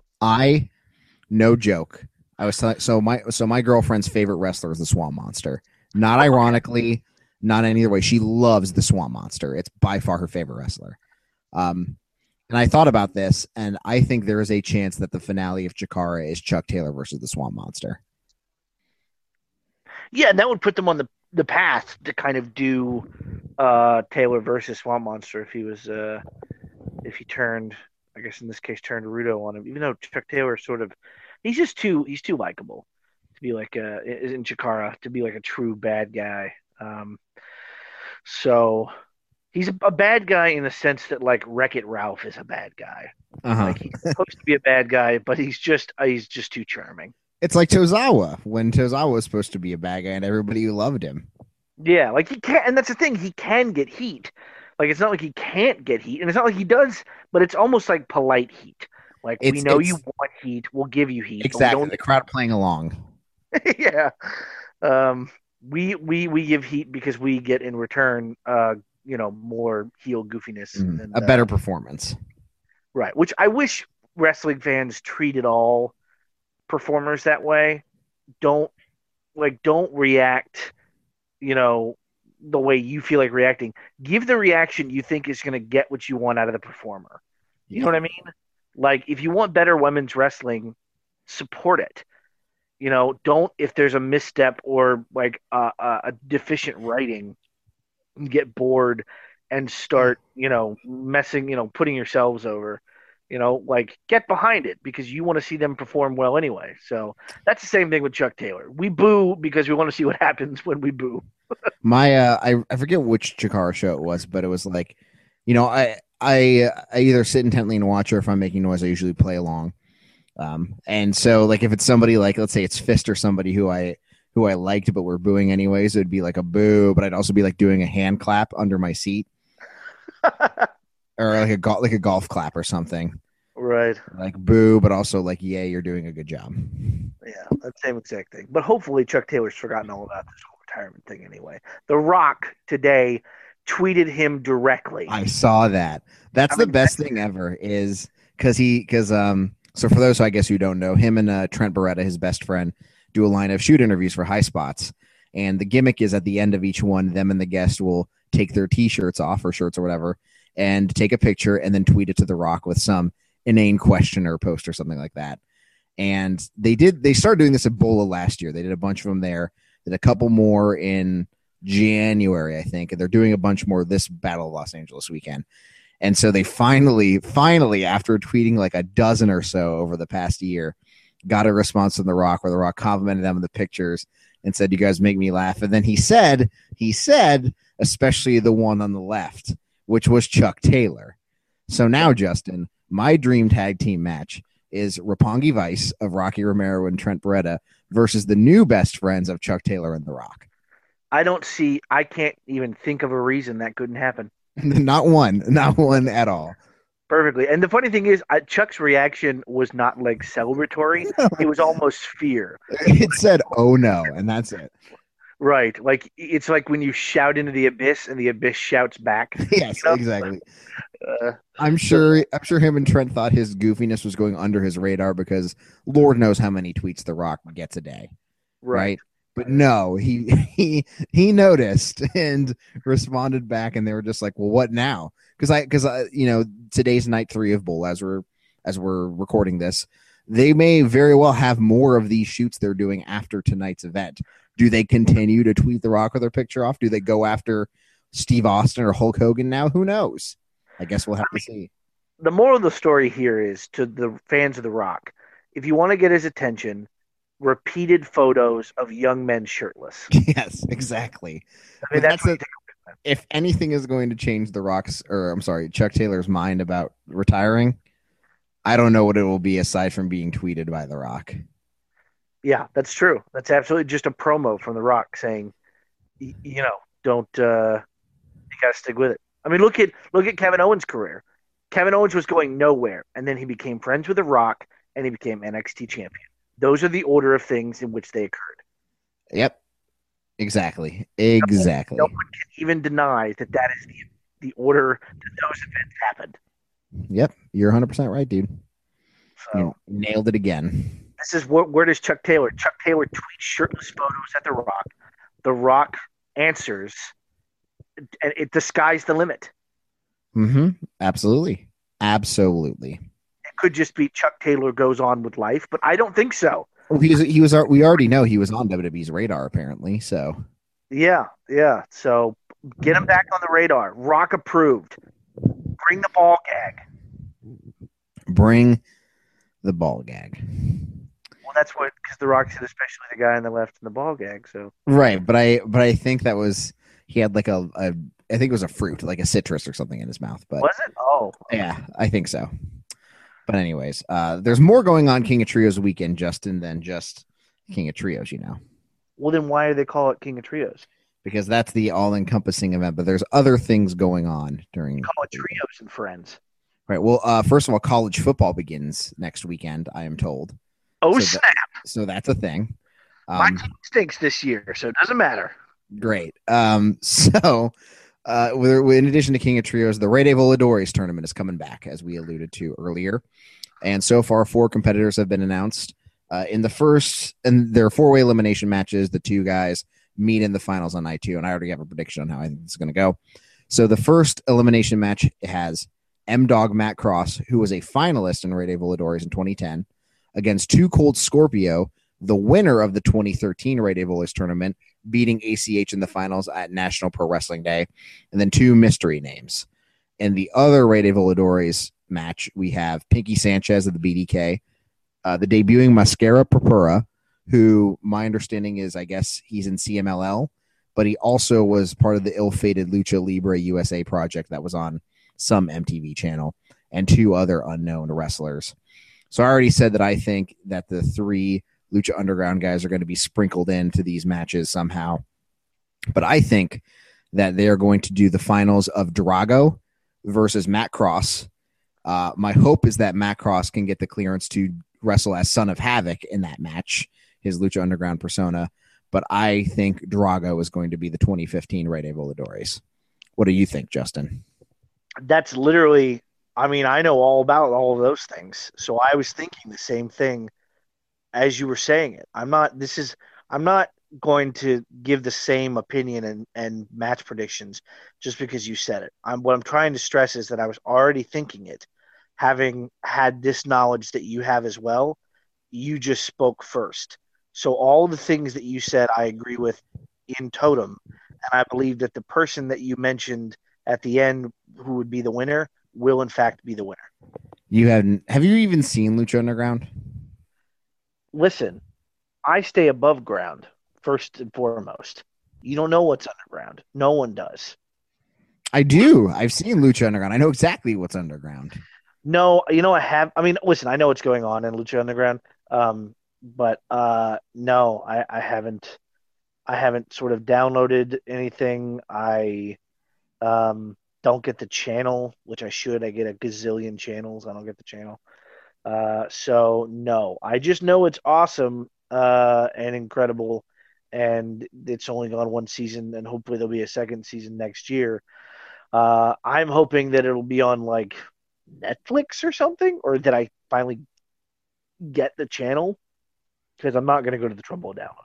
No joke. I was my girlfriend's favorite wrestler is the Swamp Monster. Not ironically, not any other way. She loves the Swamp Monster. It's by far her favorite wrestler. And I thought about this, and I think there is a chance that the finale of Chikara is Chuck Taylor versus the Swamp Monster. Yeah, and that would put them on the path to kind of do Taylor versus Swamp Monster if he turned, I guess in this case, turned Rudo on him. Even though Chuck Taylor sort of, he's too likable to be like in Chikara to be like a true bad guy. So he's a bad guy in the sense that like Wreck-It Ralph is a bad guy. Like he's supposed to be a bad guy, but he's just too charming. It's like Tozawa when Tozawa was supposed to be a bad guy and everybody loved him. Yeah, like he can, and that's the thing. He can get heat. Like it's not like he can't get heat, and it's not like he does. But it's almost like polite heat. Like we know you want heat, we'll give you heat. Exactly, the crowd playing along. Yeah, we give heat because we get in return, more heel goofiness, and a better performance. Right, which I wish wrestling fans treated all performers that way. Don't react, the way you feel like reacting. Give the reaction you think is going to get what you want out of the performer. You know what I mean? Like if you want better women's wrestling, support it. Don't, if there's a misstep or like a deficient writing, get bored and start, messing, putting yourselves over. Like get behind it because you want to see them perform well anyway. So that's the same thing with Chuck Taylor. We boo because we want to see what happens when we boo. I forget which Chikara show it was, but it was like, I either sit intently and watch, or if I'm making noise, I usually play along. And so like if it's somebody like, let's say it's Fist or somebody who I liked but we're booing anyways, it would be like a boo, but I'd also be like doing a hand clap under my seat. Or like a golf clap or something. Right. Like boo, but also like, yeah, you're doing a good job. Yeah, that same exact thing. But hopefully Chuck Taylor's forgotten all about this whole retirement thing anyway. The Rock today tweeted him directly. I saw that. That's the best thing ever is because so for those who I guess who don't know, him and Trent Beretta, his best friend, do a line of shoot interviews for High Spots. And the gimmick is at the end of each one, them and the guest will take their T-shirts off or shirts or whatever and take a picture and then tweet it to The Rock with some inane question or post or something like that. And they started doing this at Bola last year. They did a bunch of them there. Did a couple more in January, I think. And they're doing a bunch more this Battle of Los Angeles weekend. And so they finally, after tweeting like a dozen or so over the past year, got a response from The Rock where The Rock complimented them in the pictures and said, "You guys make me laugh." And then he said, especially the one on the left, which was Chuck Taylor. So now, Justin, my dream tag team match is Roppongi Vice of Rocky Romero and Trent Beretta versus the new best friends of Chuck Taylor and The Rock. I can't even think of a reason that couldn't happen. Not one at all. Perfectly. And the funny thing is, Chuck's reaction was not like celebratory. It was almost fear. It said, "Oh no," and that's it. Right. Like it's like when you shout into the abyss and the abyss shouts back. Yes, exactly. I'm sure him and Trent thought his goofiness was going under his radar because Lord knows how many tweets The Rock gets a day. Right? But no, he noticed and responded back, and they were just like, "Well, what now?" Because today's night 3 of Bull as we're recording this, they may very well have more of these shoots they're doing after tonight's event. Do they continue to tweet The Rock with their picture off? Do they go after Steve Austin or Hulk Hogan now? Who knows? I guess we'll have to see. The moral of the story here is to the fans of The Rock, if you want to get his attention, repeated photos of young men shirtless. Yes, exactly. I mean, that's if anything is going to change Chuck Taylor's mind about retiring, I don't know what it will be aside from being tweeted by The Rock. Yeah, that's true. That's absolutely just a promo from The Rock saying, don't you got to stick with it. I mean, look at Kevin Owens' career. Kevin Owens was going nowhere, and then he became friends with The Rock, and he became NXT champion. Those are the order of things in which they occurred. Yep, exactly. No one can even deny that is the order that those events happened. Yep, you're 100% right, dude. You So nailed it again. this is where does Chuck Taylor? Chuck Taylor tweets shirtless photos at The Rock. The Rock answers, and the sky's the limit. Mm-hmm. Absolutely. Absolutely. It could just be Chuck Taylor goes on with life, but I don't think so. Well, he was we already know he was on WWE's radar apparently. So Yeah, yeah. So get him back on the radar. Rock approved. Bring the ball gag. bring the ball gag. Well, that's what because The Rock said, especially the guy on the left in the ball gag. So Right, but I think that was he had like a I think it was a fruit, like a citrus or something in his mouth. But was it? Oh, yeah, I think so. But anyways, there's more going on King of Trios weekend, Justin, than just King of Trios, well, then why do they call it King of Trios? because that's the all-encompassing event. But there's other things going on during. Call it Trios and Friends. Right. Well, first of all, college football begins next weekend. I am told. Oh So snap! So that's a thing. My team stinks this year, so it doesn't matter. Great. So in addition to King of Trios, the Rey de Voladores tournament is coming back, as we alluded to earlier. And so far, 4 competitors have been announced. In the first, and there are 4-way elimination matches. The 2 guys meet in the finals on night 2, and I already have a prediction on how I think it's going to go. So the first elimination match has M-Dog Matt Cross, who was a finalist in Rey de Voladores in 2010, against 2 Cold Scorpio, the winner of the 2013 Rey de Voladores tournament, beating ACH in the finals at National Pro Wrestling Day, and then 2 mystery names. In the other Rey de Voladores match, we have Pinky Sanchez of the BDK, the debuting Mascara Purpura, who my understanding is, I guess he's in CMLL, but he also was part of the ill-fated Lucha Libre USA project that was on some MTV channel, and 2 other unknown wrestlers. So I already said that I think that the 3 Lucha Underground guys are going to be sprinkled into these matches somehow. But I think that they are going to do the finals of Drago versus Matt Cross. My hope is that Matt Cross can get the clearance to wrestle as Son of Havoc in that match, his Lucha Underground persona. But I think Drago is going to be the 2015 Rey de Voladores. What do you think, Justin? That's literally. I mean, I know all about all of those things, so I was thinking the same thing as you were saying it. I'm not going to give the same opinion and match predictions just because you said it. What I'm trying to stress is that I was already thinking it, having had this knowledge that you have as well. You just spoke first. So all the things that you said, I agree with in totem. And I believe that the person that you mentioned at the end who would be the winner will in fact be the winner. Have you even seen Lucha Underground? Listen, I stay above ground first and foremost. You don't know what's underground. No one does. I do. I've seen Lucha Underground. I know exactly what's underground. No, I have. I mean, listen, I know what's going on in Lucha Underground, but no, I haven't. I haven't sort of downloaded anything. I don't get the channel, which I should. I get a gazillion channels. I don't get the channel. So no, I just know it's awesome and incredible, and it's only gone 1 season, and hopefully there'll be a second season next year. I'm hoping that it'll be on like Netflix or something, or that I finally get the channel, because I'm not going to go to the trouble of downloading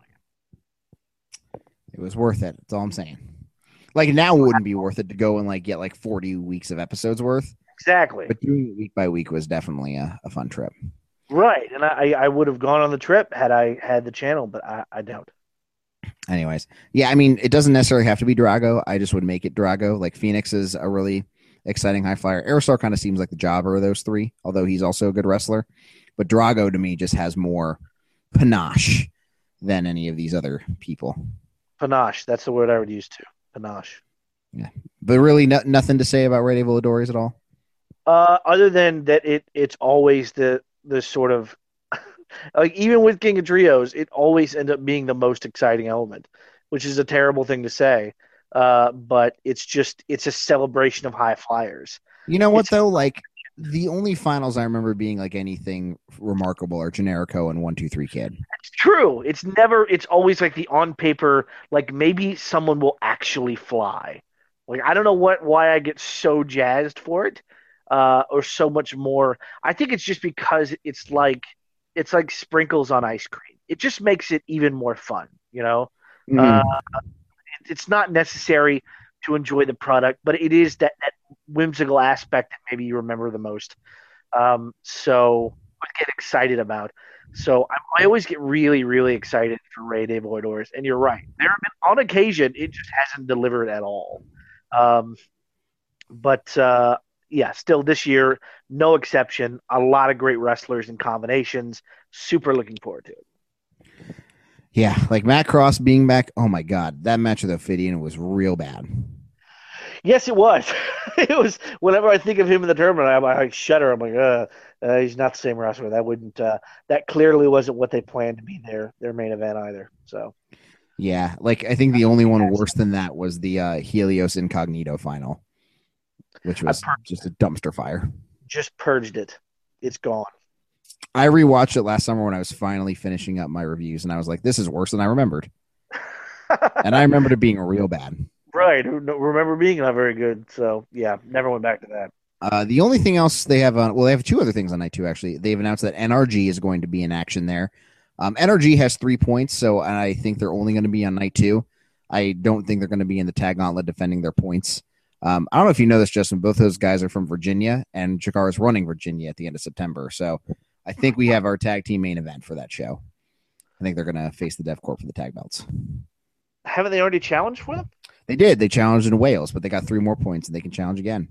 it. It was worth it. That's all I'm saying. Like now, it wouldn't be worth it to go and like get like 40 weeks of episodes worth. Exactly. But doing it week by week was definitely a fun trip. Right. And I would have gone on the trip had I had the channel, but I don't. Anyways, yeah, I mean, it doesn't necessarily have to be Drago. I just would make it Drago. Like Phoenix is a really exciting high flyer. Aerostar kind of seems like the jobber of those 3, although he's also a good wrestler. But Drago to me just has more panache than any of these other people. Panache. That's the word I would use too. Panache. Yeah. But really nothing to say about Rey de Voladores at all? Other than that, it's always the sort of like, even with King of Trios, it always ends up being the most exciting element, which is a terrible thing to say. But it's a celebration of high flyers. You know what though? Like the only finals I remember being like anything remarkable are Generico and 1-2-3 Kid. It's true. It's always like the on paper, like maybe someone will actually fly. Like I don't know why I get so jazzed for it. or so much more. I think it's just because it's like sprinkles on ice cream. It just makes it even more fun, you know. Uh, Mhm. it's not necessary to enjoy the product, but it is that whimsical aspect that maybe you remember the most. So I get excited about. So I always get really, really excited for Ray de Voidors. And you're right. There have been on occasion it just hasn't delivered at all. Um, but yeah, still this year, no exception. A lot of great wrestlers and combinations. Super looking forward to it. Yeah, like Matt Cross being back. Oh my God, that match with Ophidian was real bad. Yes, it was. It was. Whenever I think of him in the tournament, I shudder. I'm like, he's not the same wrestler. That wouldn't. That clearly wasn't what they planned to be their main event either. So Yeah, like I think the only one worse than that was the Helios Incognito final, which was just a dumpster fire. just purged it. It's gone. I rewatched it last summer when I was finally finishing up my reviews, and I was like, "This is worse than I remembered." And I remembered it being real bad. Right. Remember being not very good. So yeah, never went back to that. The only thing else they have on, well, they have two other things on night two, actually. They've announced that NRG is going to be in action there. NRG has 3 points, so I think they're only going to be on night two. I don't think they're going to be in the tag gauntlet defending their points. I don't know if you know this, Justin. Both those guys are from Virginia, and Chikara is running Virginia at the end of September. So I think we have our tag team main event for that show. I think they're going to face the Def Corp for the tag belts. Haven't they already challenged for them? They did. They challenged in Wales, but they got 3 more points, and they can challenge again.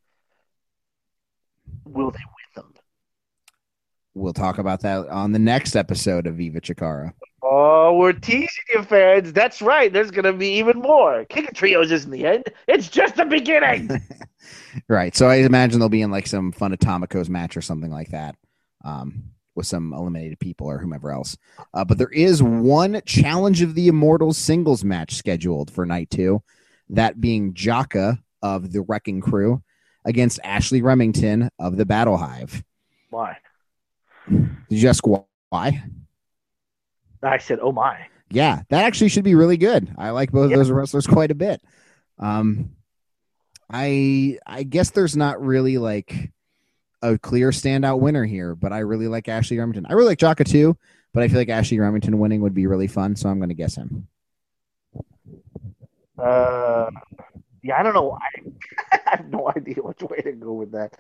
Will they win them? We'll talk about that on the next episode of Viva Chikara. Oh, we're teasing you, fans. That's right. There's going to be even more. King of Trios isn't the end. It's just the beginning. Right. So I imagine they'll be in like some fun Atomicos match or something like that, with some eliminated people or whomever else. But there is one Challenge of the Immortals singles match scheduled for night two, that being Jaka of the Wrecking Crew against Ashley Remington of the Battle Hive. Why? Did you ask why? I said, oh my. Yeah, that actually should be really good. I like both of those wrestlers quite a bit. I guess there's not really like a clear standout winner here, but I really like Ashley Remington. I really like Jaka too, but I feel like Ashley Remington winning would be really fun, so I'm going to guess him. Yeah, I don't know. I have no idea which way to go with that.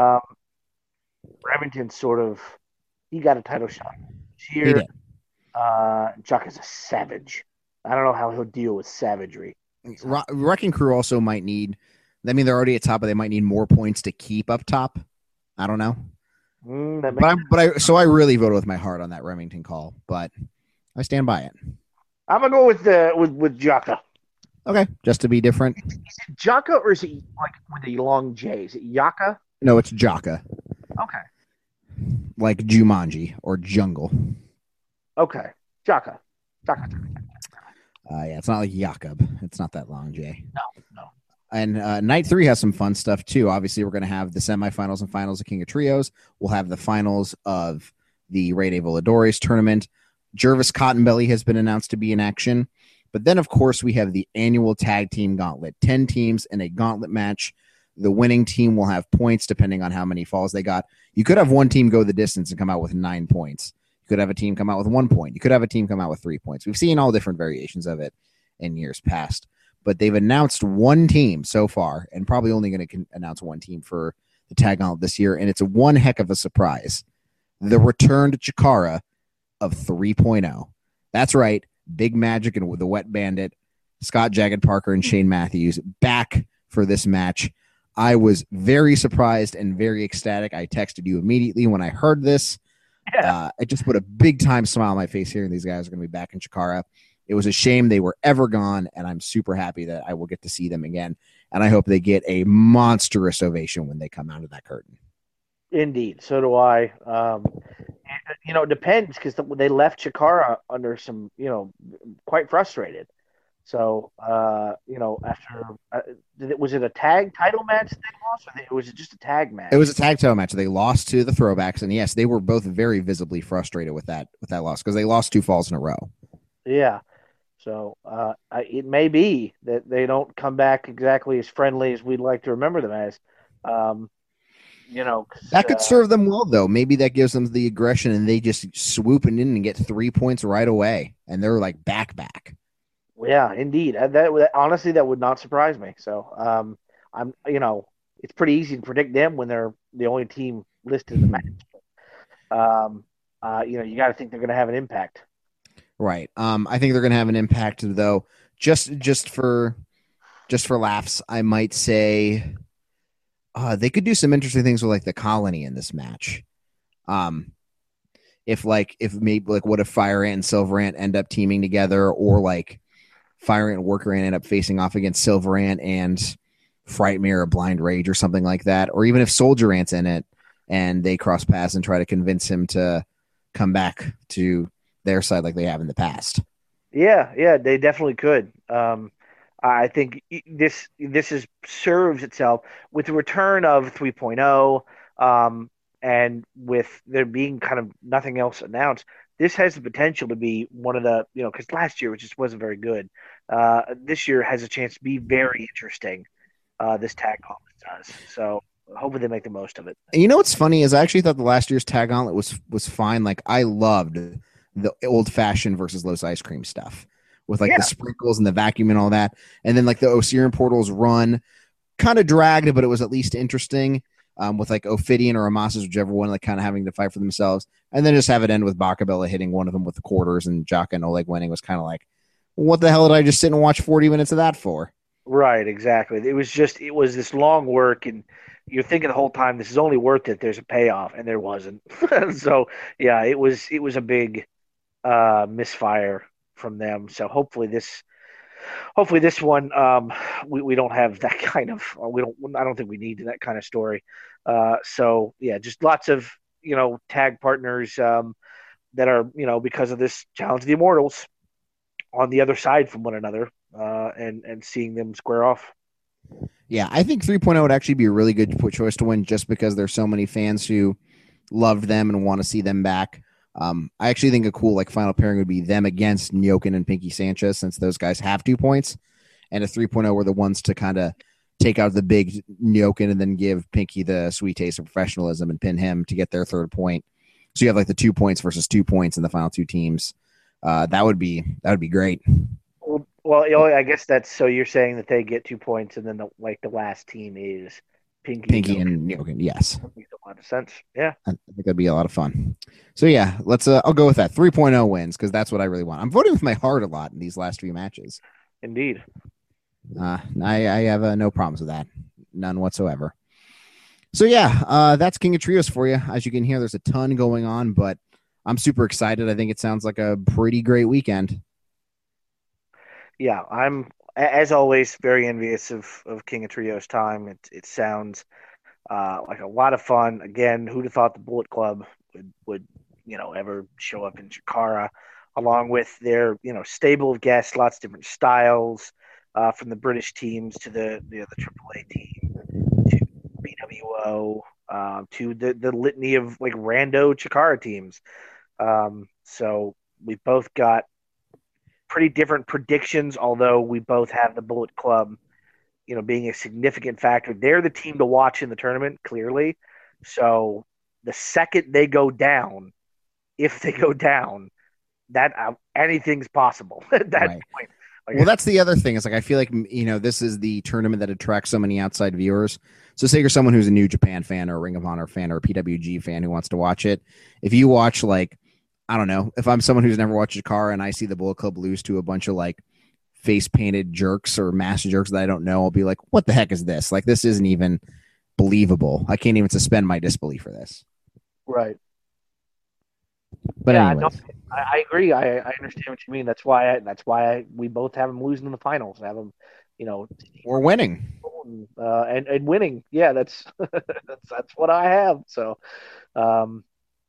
Remington sort of, he got a title shot this year. He did. Jaka's a savage. I don't know how he'll deal with savagery. Wrecking Crew also might need, I mean, they're already at top, but they might need more points to keep up top. I don't know. So I really voted with my heart on that Remington call, but I stand by it. I'm gonna go with Jaka. Okay, just to be different. Is it Jaka or is it like with a long J? Is it Yaka? No, it's Jaka. Okay. Like Jumanji or Jungle. Okay. Jaka. Yeah, it's not like Jakob. It's not that long, J. No. And night three has some fun stuff too. Obviously, we're going to have the semifinals and finals of King of Trios. We'll have the finals of the Rey de Voladores tournament. Jervis Cottonbelly has been announced to be in action. But then, of course, we have the annual tag team gauntlet. 10 teams in a gauntlet match. The winning team will have points depending on how many falls they got. You could have one team go the distance and come out with 9 points. You could have a team come out with 1 point. You could have a team come out with 3 points. We've seen all different variations of it in years past. But they've announced one team so far, and probably only going to announce one team for the tag gauntlet this year, and it's one heck of a surprise. The return to Chikara of 3.0. That's right. Big Magic and the Wet Bandit, Scott Jagged Parker and Shane Matthews back for this match. I was very surprised and very ecstatic. I texted you immediately when I heard this. Yeah. I just put a big time smile on my face hearing these guys are going to be back in Chikara. It was a shame they were ever gone, and I'm super happy that I will get to see them again. And I hope they get a monstrous ovation when they come out of that curtain. Indeed. So do I. It depends because they left Chikara under some, quite frustrated. So, after was it a tag title match they lost, or was it just a tag match? It was a tag title match. They lost to the Throwbacks, and yes, they were both very visibly frustrated with that loss because they lost 2 falls in a row. Yeah. So it may be that they don't come back exactly as friendly as we'd like to remember them as. 'cause, That could serve them well, though. Maybe that gives them the aggression, and they just swoop in and get 3 points right away, and they're like back. yeah, indeed. Honestly, that would not surprise me. So, it's pretty easy to predict them when they're the only team listed in the match. You got to think they're going to have an impact. Right. I think they're going to have an impact, though. Just for laughs, I might say they could do some interesting things with like the colony in this match. If maybe what if Fire Ant and Silver Ant end up teaming together, or like Fire Ant and Worker Ant end up facing off against Silver Ant and Frightmare or Blind Rage or something like that, or even if Soldier Ant's in it and they cross paths and try to convince him to come back to their side like they have in the past. Yeah, they definitely could. I think this serves itself with the return of 3.0, and with there being kind of nothing else announced. This has the potential to be one of the, because last year it just wasn't very good. This year has a chance to be very interesting. This tag gauntlet does. So hopefully they make the most of it. You know what's funny is I actually thought the last year's tag gauntlet was fine. Like I loved the old fashioned versus Los Ice Cream stuff with the sprinkles and the vacuum and all that. And then like the Osiris Portals run kind of dragged, but it was at least interesting. With like Ophidian or Amasis, whichever one, like kind of having to fight for themselves, and then just have it end with Bakabella hitting one of them with the quarters and Jaka and Oleg winning was kind of like, what the hell did I just sit and watch 40 minutes of that for? Right, exactly. It was this long work, and you're thinking the whole time this is only worth it. There's a payoff, and there wasn't. So yeah, it was a big misfire from them. So hopefully this one, we don't have that kind of, I don't think we need that kind of story. So yeah, just lots of, tag partners, that are, because of this Challenge of the Immortals on the other side from one another, and seeing them square off. Yeah, I think 3.0 would actually be a really good choice to win just because there's so many fans who loved them and want to see them back. I actually think a cool final pairing would be them against Nyokin and Pinky Sanchez, since those guys have 2 points, and a 3.0 were the ones to kind of take out the big Nyokin and then give Pinky the sweet taste of professionalism and pin him to get their 3rd point. So you have the 2 points versus 2 points in the final 2 teams. That would be great. Well, I guess that's, so you're saying that they get 2 points and then the last team is Pinky and Nyokin. Yes. That makes a lot of sense. Yeah. I think that'd be a lot of fun. So yeah, let's I'll go with that. 3.0 wins because that's what I really want. I'm voting with my heart a lot in these last few matches. Indeed. I have no problems with that. None whatsoever. So yeah, that's King of Trios for you. As you can hear, there's a ton going on, but I'm super excited. I think it sounds like a pretty great weekend. Yeah, I'm, as always, very envious of King of Trios time. It sounds like a lot of fun. Again, who'd have thought the Bullet Club would ever show up in Chikara, along with their stable of guests, lots of different styles, from the British teams to the AAA team to BWO, to the litany of rando Chikara teams. So we both got pretty different predictions, although we both have the Bullet Club, being a significant factor. They're the team to watch in the tournament, clearly. So the second they go down, if they go down, that anything's possible at that point. Well, that's the other thing. Is I feel like, this is the tournament that attracts so many outside viewers. So say you're someone who's a New Japan fan or a Ring of Honor fan or a PWG fan who wants to watch it. If you watch, I don't know, if I'm someone who's never watched Chikara and I see the Bullet Club lose to a bunch of face painted jerks or masked jerks that I don't know, I'll be like, what the heck is this? This isn't even believable. I can't even suspend my disbelief for this. Right. But yeah, anyways. I agree. I understand what you mean. That's why we both have them losing in the finals. Have them, or winning. And winning. Yeah, that's what I have. So, I'm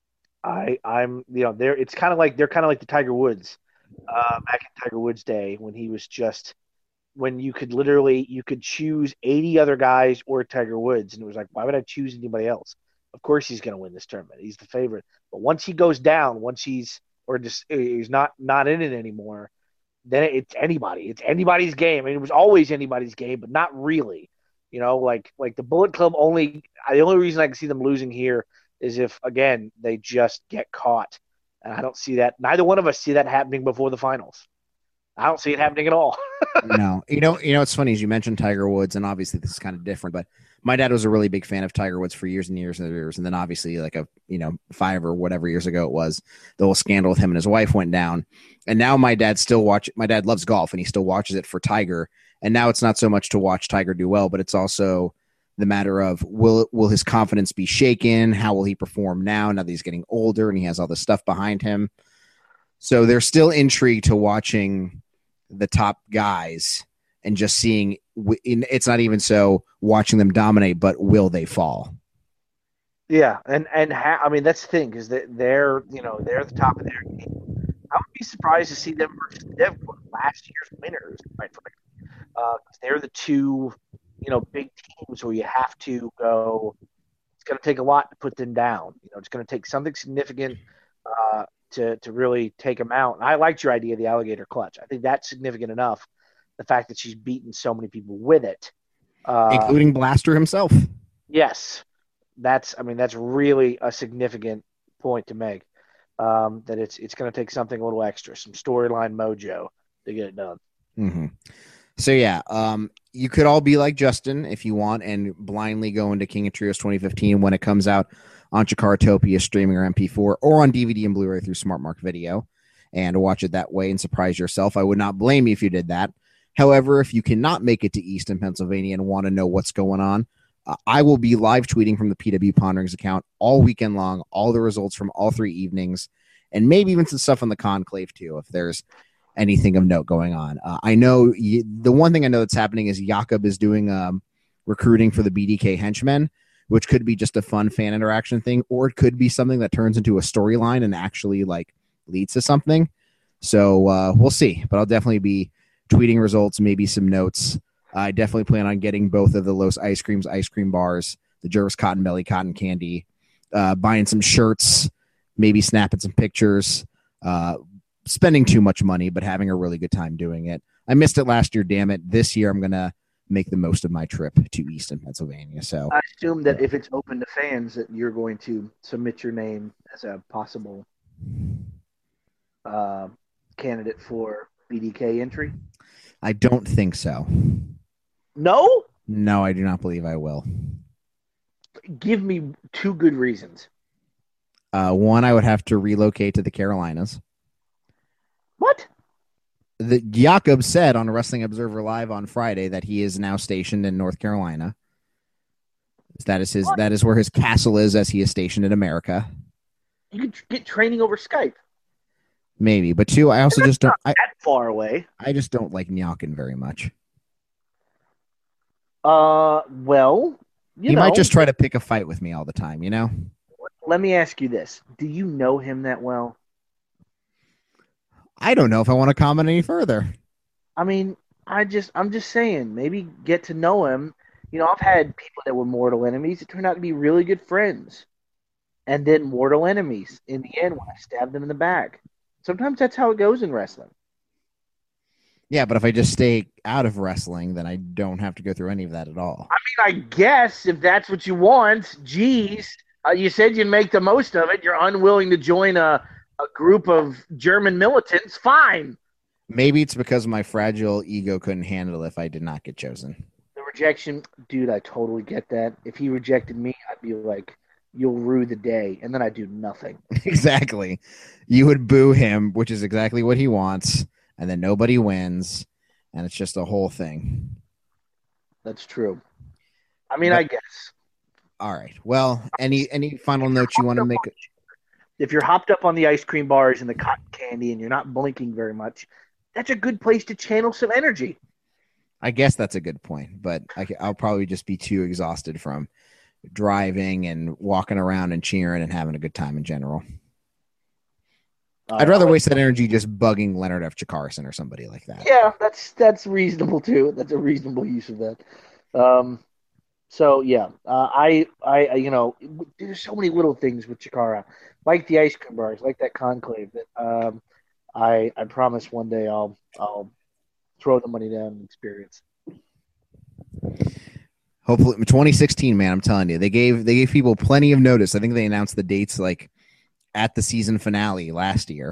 it's kind of like they're kind of like the Tiger Woods, back in Tiger Woods' day when he was when you could choose 80 other guys or Tiger Woods, and it was like, why would I choose anybody else? Of course he's going to win this tournament. He's the favorite. But once he goes down, he's not in it anymore, then it's anybody. It's anybody's game. I mean, it was always anybody's game, but not really. Like the Bullet Club the only reason I can see them losing here is if, again, they just get caught. And I don't see that. Neither one of us see that happening before the finals. I don't see it happening at all. No, it's funny as you mentioned Tiger Woods, and obviously this is kind of different, but my dad was a really big fan of Tiger Woods for years and years and years. And then obviously 5 or whatever years ago it was, the whole scandal with him and his wife went down. And now my dad loves golf and he still watches it for Tiger. And now it's not so much to watch Tiger do well, but it's also the matter of will his confidence be shaken? How will he perform now that he's getting older and he has all this stuff behind him? So there's still intrigue to watching the top guys and just seeing. It's not even so watching them dominate, but will they fall? Yeah, I mean that's the thing, is that they're the top of their game. I would be surprised to see them versus Devon, last year's winners, quite frankly. They're the two, big teams where you have to go. It's going to take a lot to put them down. It's going to take something significant to really take them out. And I liked your idea of the alligator clutch. I think that's significant enough. The fact that she's beaten so many people with it, including Blaster himself. Yes, that's really a significant point to make. That it's going to take something a little extra, some storyline mojo to get it done. Mm-hmm. So yeah, you could all be like Justin if you want and blindly go into King of Trios 2015 when it comes out on Chikaratopia streaming or MP4 or on DVD and Blu-ray through SmartMark Video and watch it that way and surprise yourself. I would not blame you if you did that. However, if you cannot make it to Easton, Pennsylvania and want to know what's going on, I will be live tweeting from the PW Ponderings account all weekend long, all the results from all 3 evenings, and maybe even some stuff on the Conclave too, if there's anything of note going on. I know the one thing I know that's happening is Jakob is doing recruiting for the BDK henchmen, which could be just a fun fan interaction thing, or it could be something that turns into a storyline and actually leads to something. So we'll see, but I'll definitely be tweeting results, maybe some notes. I definitely plan on getting both of the Los Ice Creams ice cream bars, the Jervis Cotton Belly cotton candy, buying some shirts, maybe snapping some pictures, spending too much money, but having a really good time doing it. I missed it last year, damn it. This year I'm going to make the most of my trip to Easton, Pennsylvania. So I assume that if it's open to fans that you're going to submit your name as a possible candidate for BDK entry. I don't think so. No, I do not believe I will. Give me 2 good reasons. One, I would have to relocate to the Carolinas. What? Jakob said on Wrestling Observer Live on Friday that he is now stationed in North Carolina. That is where his castle is, as he is stationed in America. You could get training over Skype. Maybe, but 2, I also just don't. That far away. I just don't like Nyakin very much. Well, he might just try to pick a fight with me all the time. Let me ask you this: do you know him that well? I don't know if I want to comment any further. I mean, I'm just saying, maybe get to know him. I've had people that were mortal enemies that turned out to be really good friends, and then mortal enemies in the end when I stabbed them in the back. Sometimes that's how it goes in wrestling. Yeah, but if I just stay out of wrestling, then I don't have to go through any of that at all. I mean, I guess if that's what you want. Geez, you said you'd make the most of it. You're unwilling to join a group of German militants. Fine. Maybe it's because my fragile ego couldn't handle it if I did not get chosen. The rejection, dude, I totally get that. If he rejected me, I'd be like, you'll rue the day, and then I'd do nothing. Exactly. You would boo him, which is exactly what he wants, and then nobody wins, and it's just a whole thing. That's true. I mean, I guess. All right. Well, any final notes you want to make? If you're hopped up on the ice cream bars and the cotton candy and you're not blinking very much, that's a good place to channel some energy. I guess that's a good point, but I'll probably just be too exhausted from driving and walking around and cheering and having a good time in general. I'd rather waste that energy just bugging Leonard F. Chikarason or somebody like that. Yeah, that's reasonable too. That's a reasonable use of that. So yeah, I there's so many little things with Chikara, like the ice cream bars, like that conclave, that I promise one day I'll throw the money down and experience. Hopefully 2016, man, I'm telling you. They gave people plenty of notice. I think they announced the dates like at the season finale last year.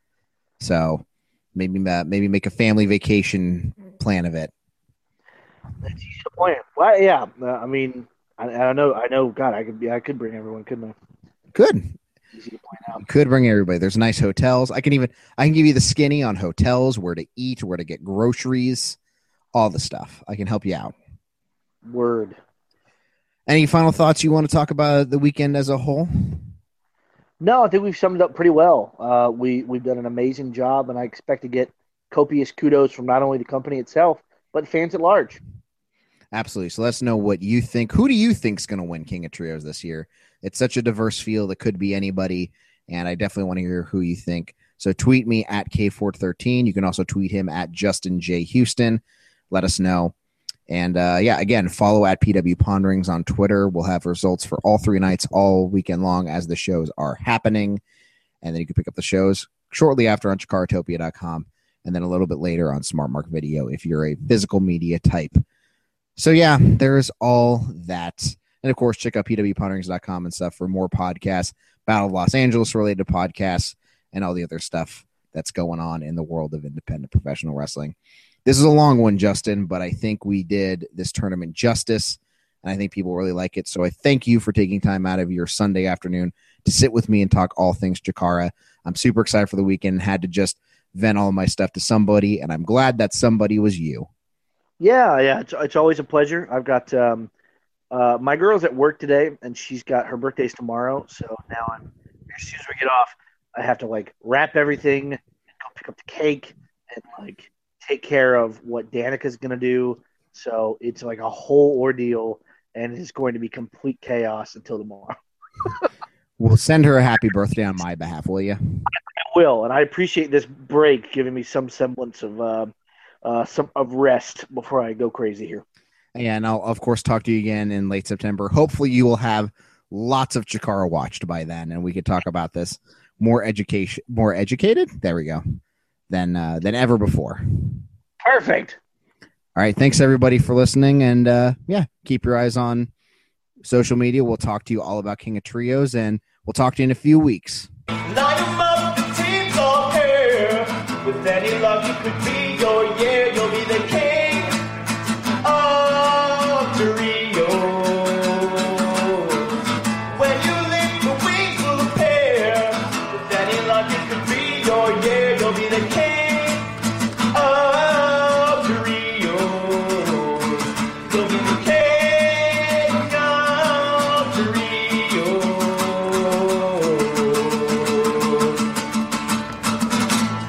So maybe make a family vacation plan of it. That's easy to plan. Well, yeah. I mean, I know. God, I could bring everyone, couldn't I? Good. Easy to plan out. You could bring everybody. There's nice hotels. I can give you the skinny on hotels, where to eat, where to get groceries, all the stuff. I can help you out. Word. Any final thoughts you want to talk about the weekend as a whole? No, I think we've summed it up pretty well. We've done an amazing job, and I expect to get copious kudos from not only the company itself, but fans at large. Absolutely. So let's know what you think. Who do you think is going to win King of Trios this year? It's such a diverse field. It could be anybody, and I definitely want to hear who you think. So tweet me at KFort13. You can also tweet him at Justin J. Houston. Let us know. And again, follow at PW Ponderings on Twitter. We'll have results for all 3 nights all weekend long as the shows are happening. And then you can pick up the shows shortly after on ChikaraTopia.com and then a little bit later on Smart Mark Video if you're a physical media type. So, yeah, there's all that. And, of course, check out pwponderings.com and stuff for more podcasts, Battle of Los Angeles related podcasts, and all the other stuff that's going on in the world of independent professional wrestling. This is a long one, Justin, but I think we did this tournament justice, and I think people really like it. So I thank you for taking time out of your Sunday afternoon to sit with me and talk all things Chikara. I'm super excited for the weekend. Had to just vent all of my stuff to somebody, and I'm glad that somebody was you. Yeah, it's always a pleasure. I've got my girl's at work today, and she's got her birthday's tomorrow. So now as soon as we get off, I have to wrap everything, and go pick up the cake, and take care of what Danica's going to do. So it's a whole ordeal, and it's going to be complete chaos until tomorrow. We'll send her a happy birthday on my behalf, will you? I will, and I appreciate this break giving me some semblance of rest before I go crazy here. Yeah, and I'll, of course, talk to you again in late September. Hopefully you will have lots of Chikara watched by then, and we could talk about this more educated? There we go. Than ever before. Perfect. All right. Thanks everybody for listening. And keep your eyes on social media. We'll talk to you all about King of Trios, and we'll talk to you in a few weeks. Now you must the team's all here. With any luck, you could be your year. You'll be the king.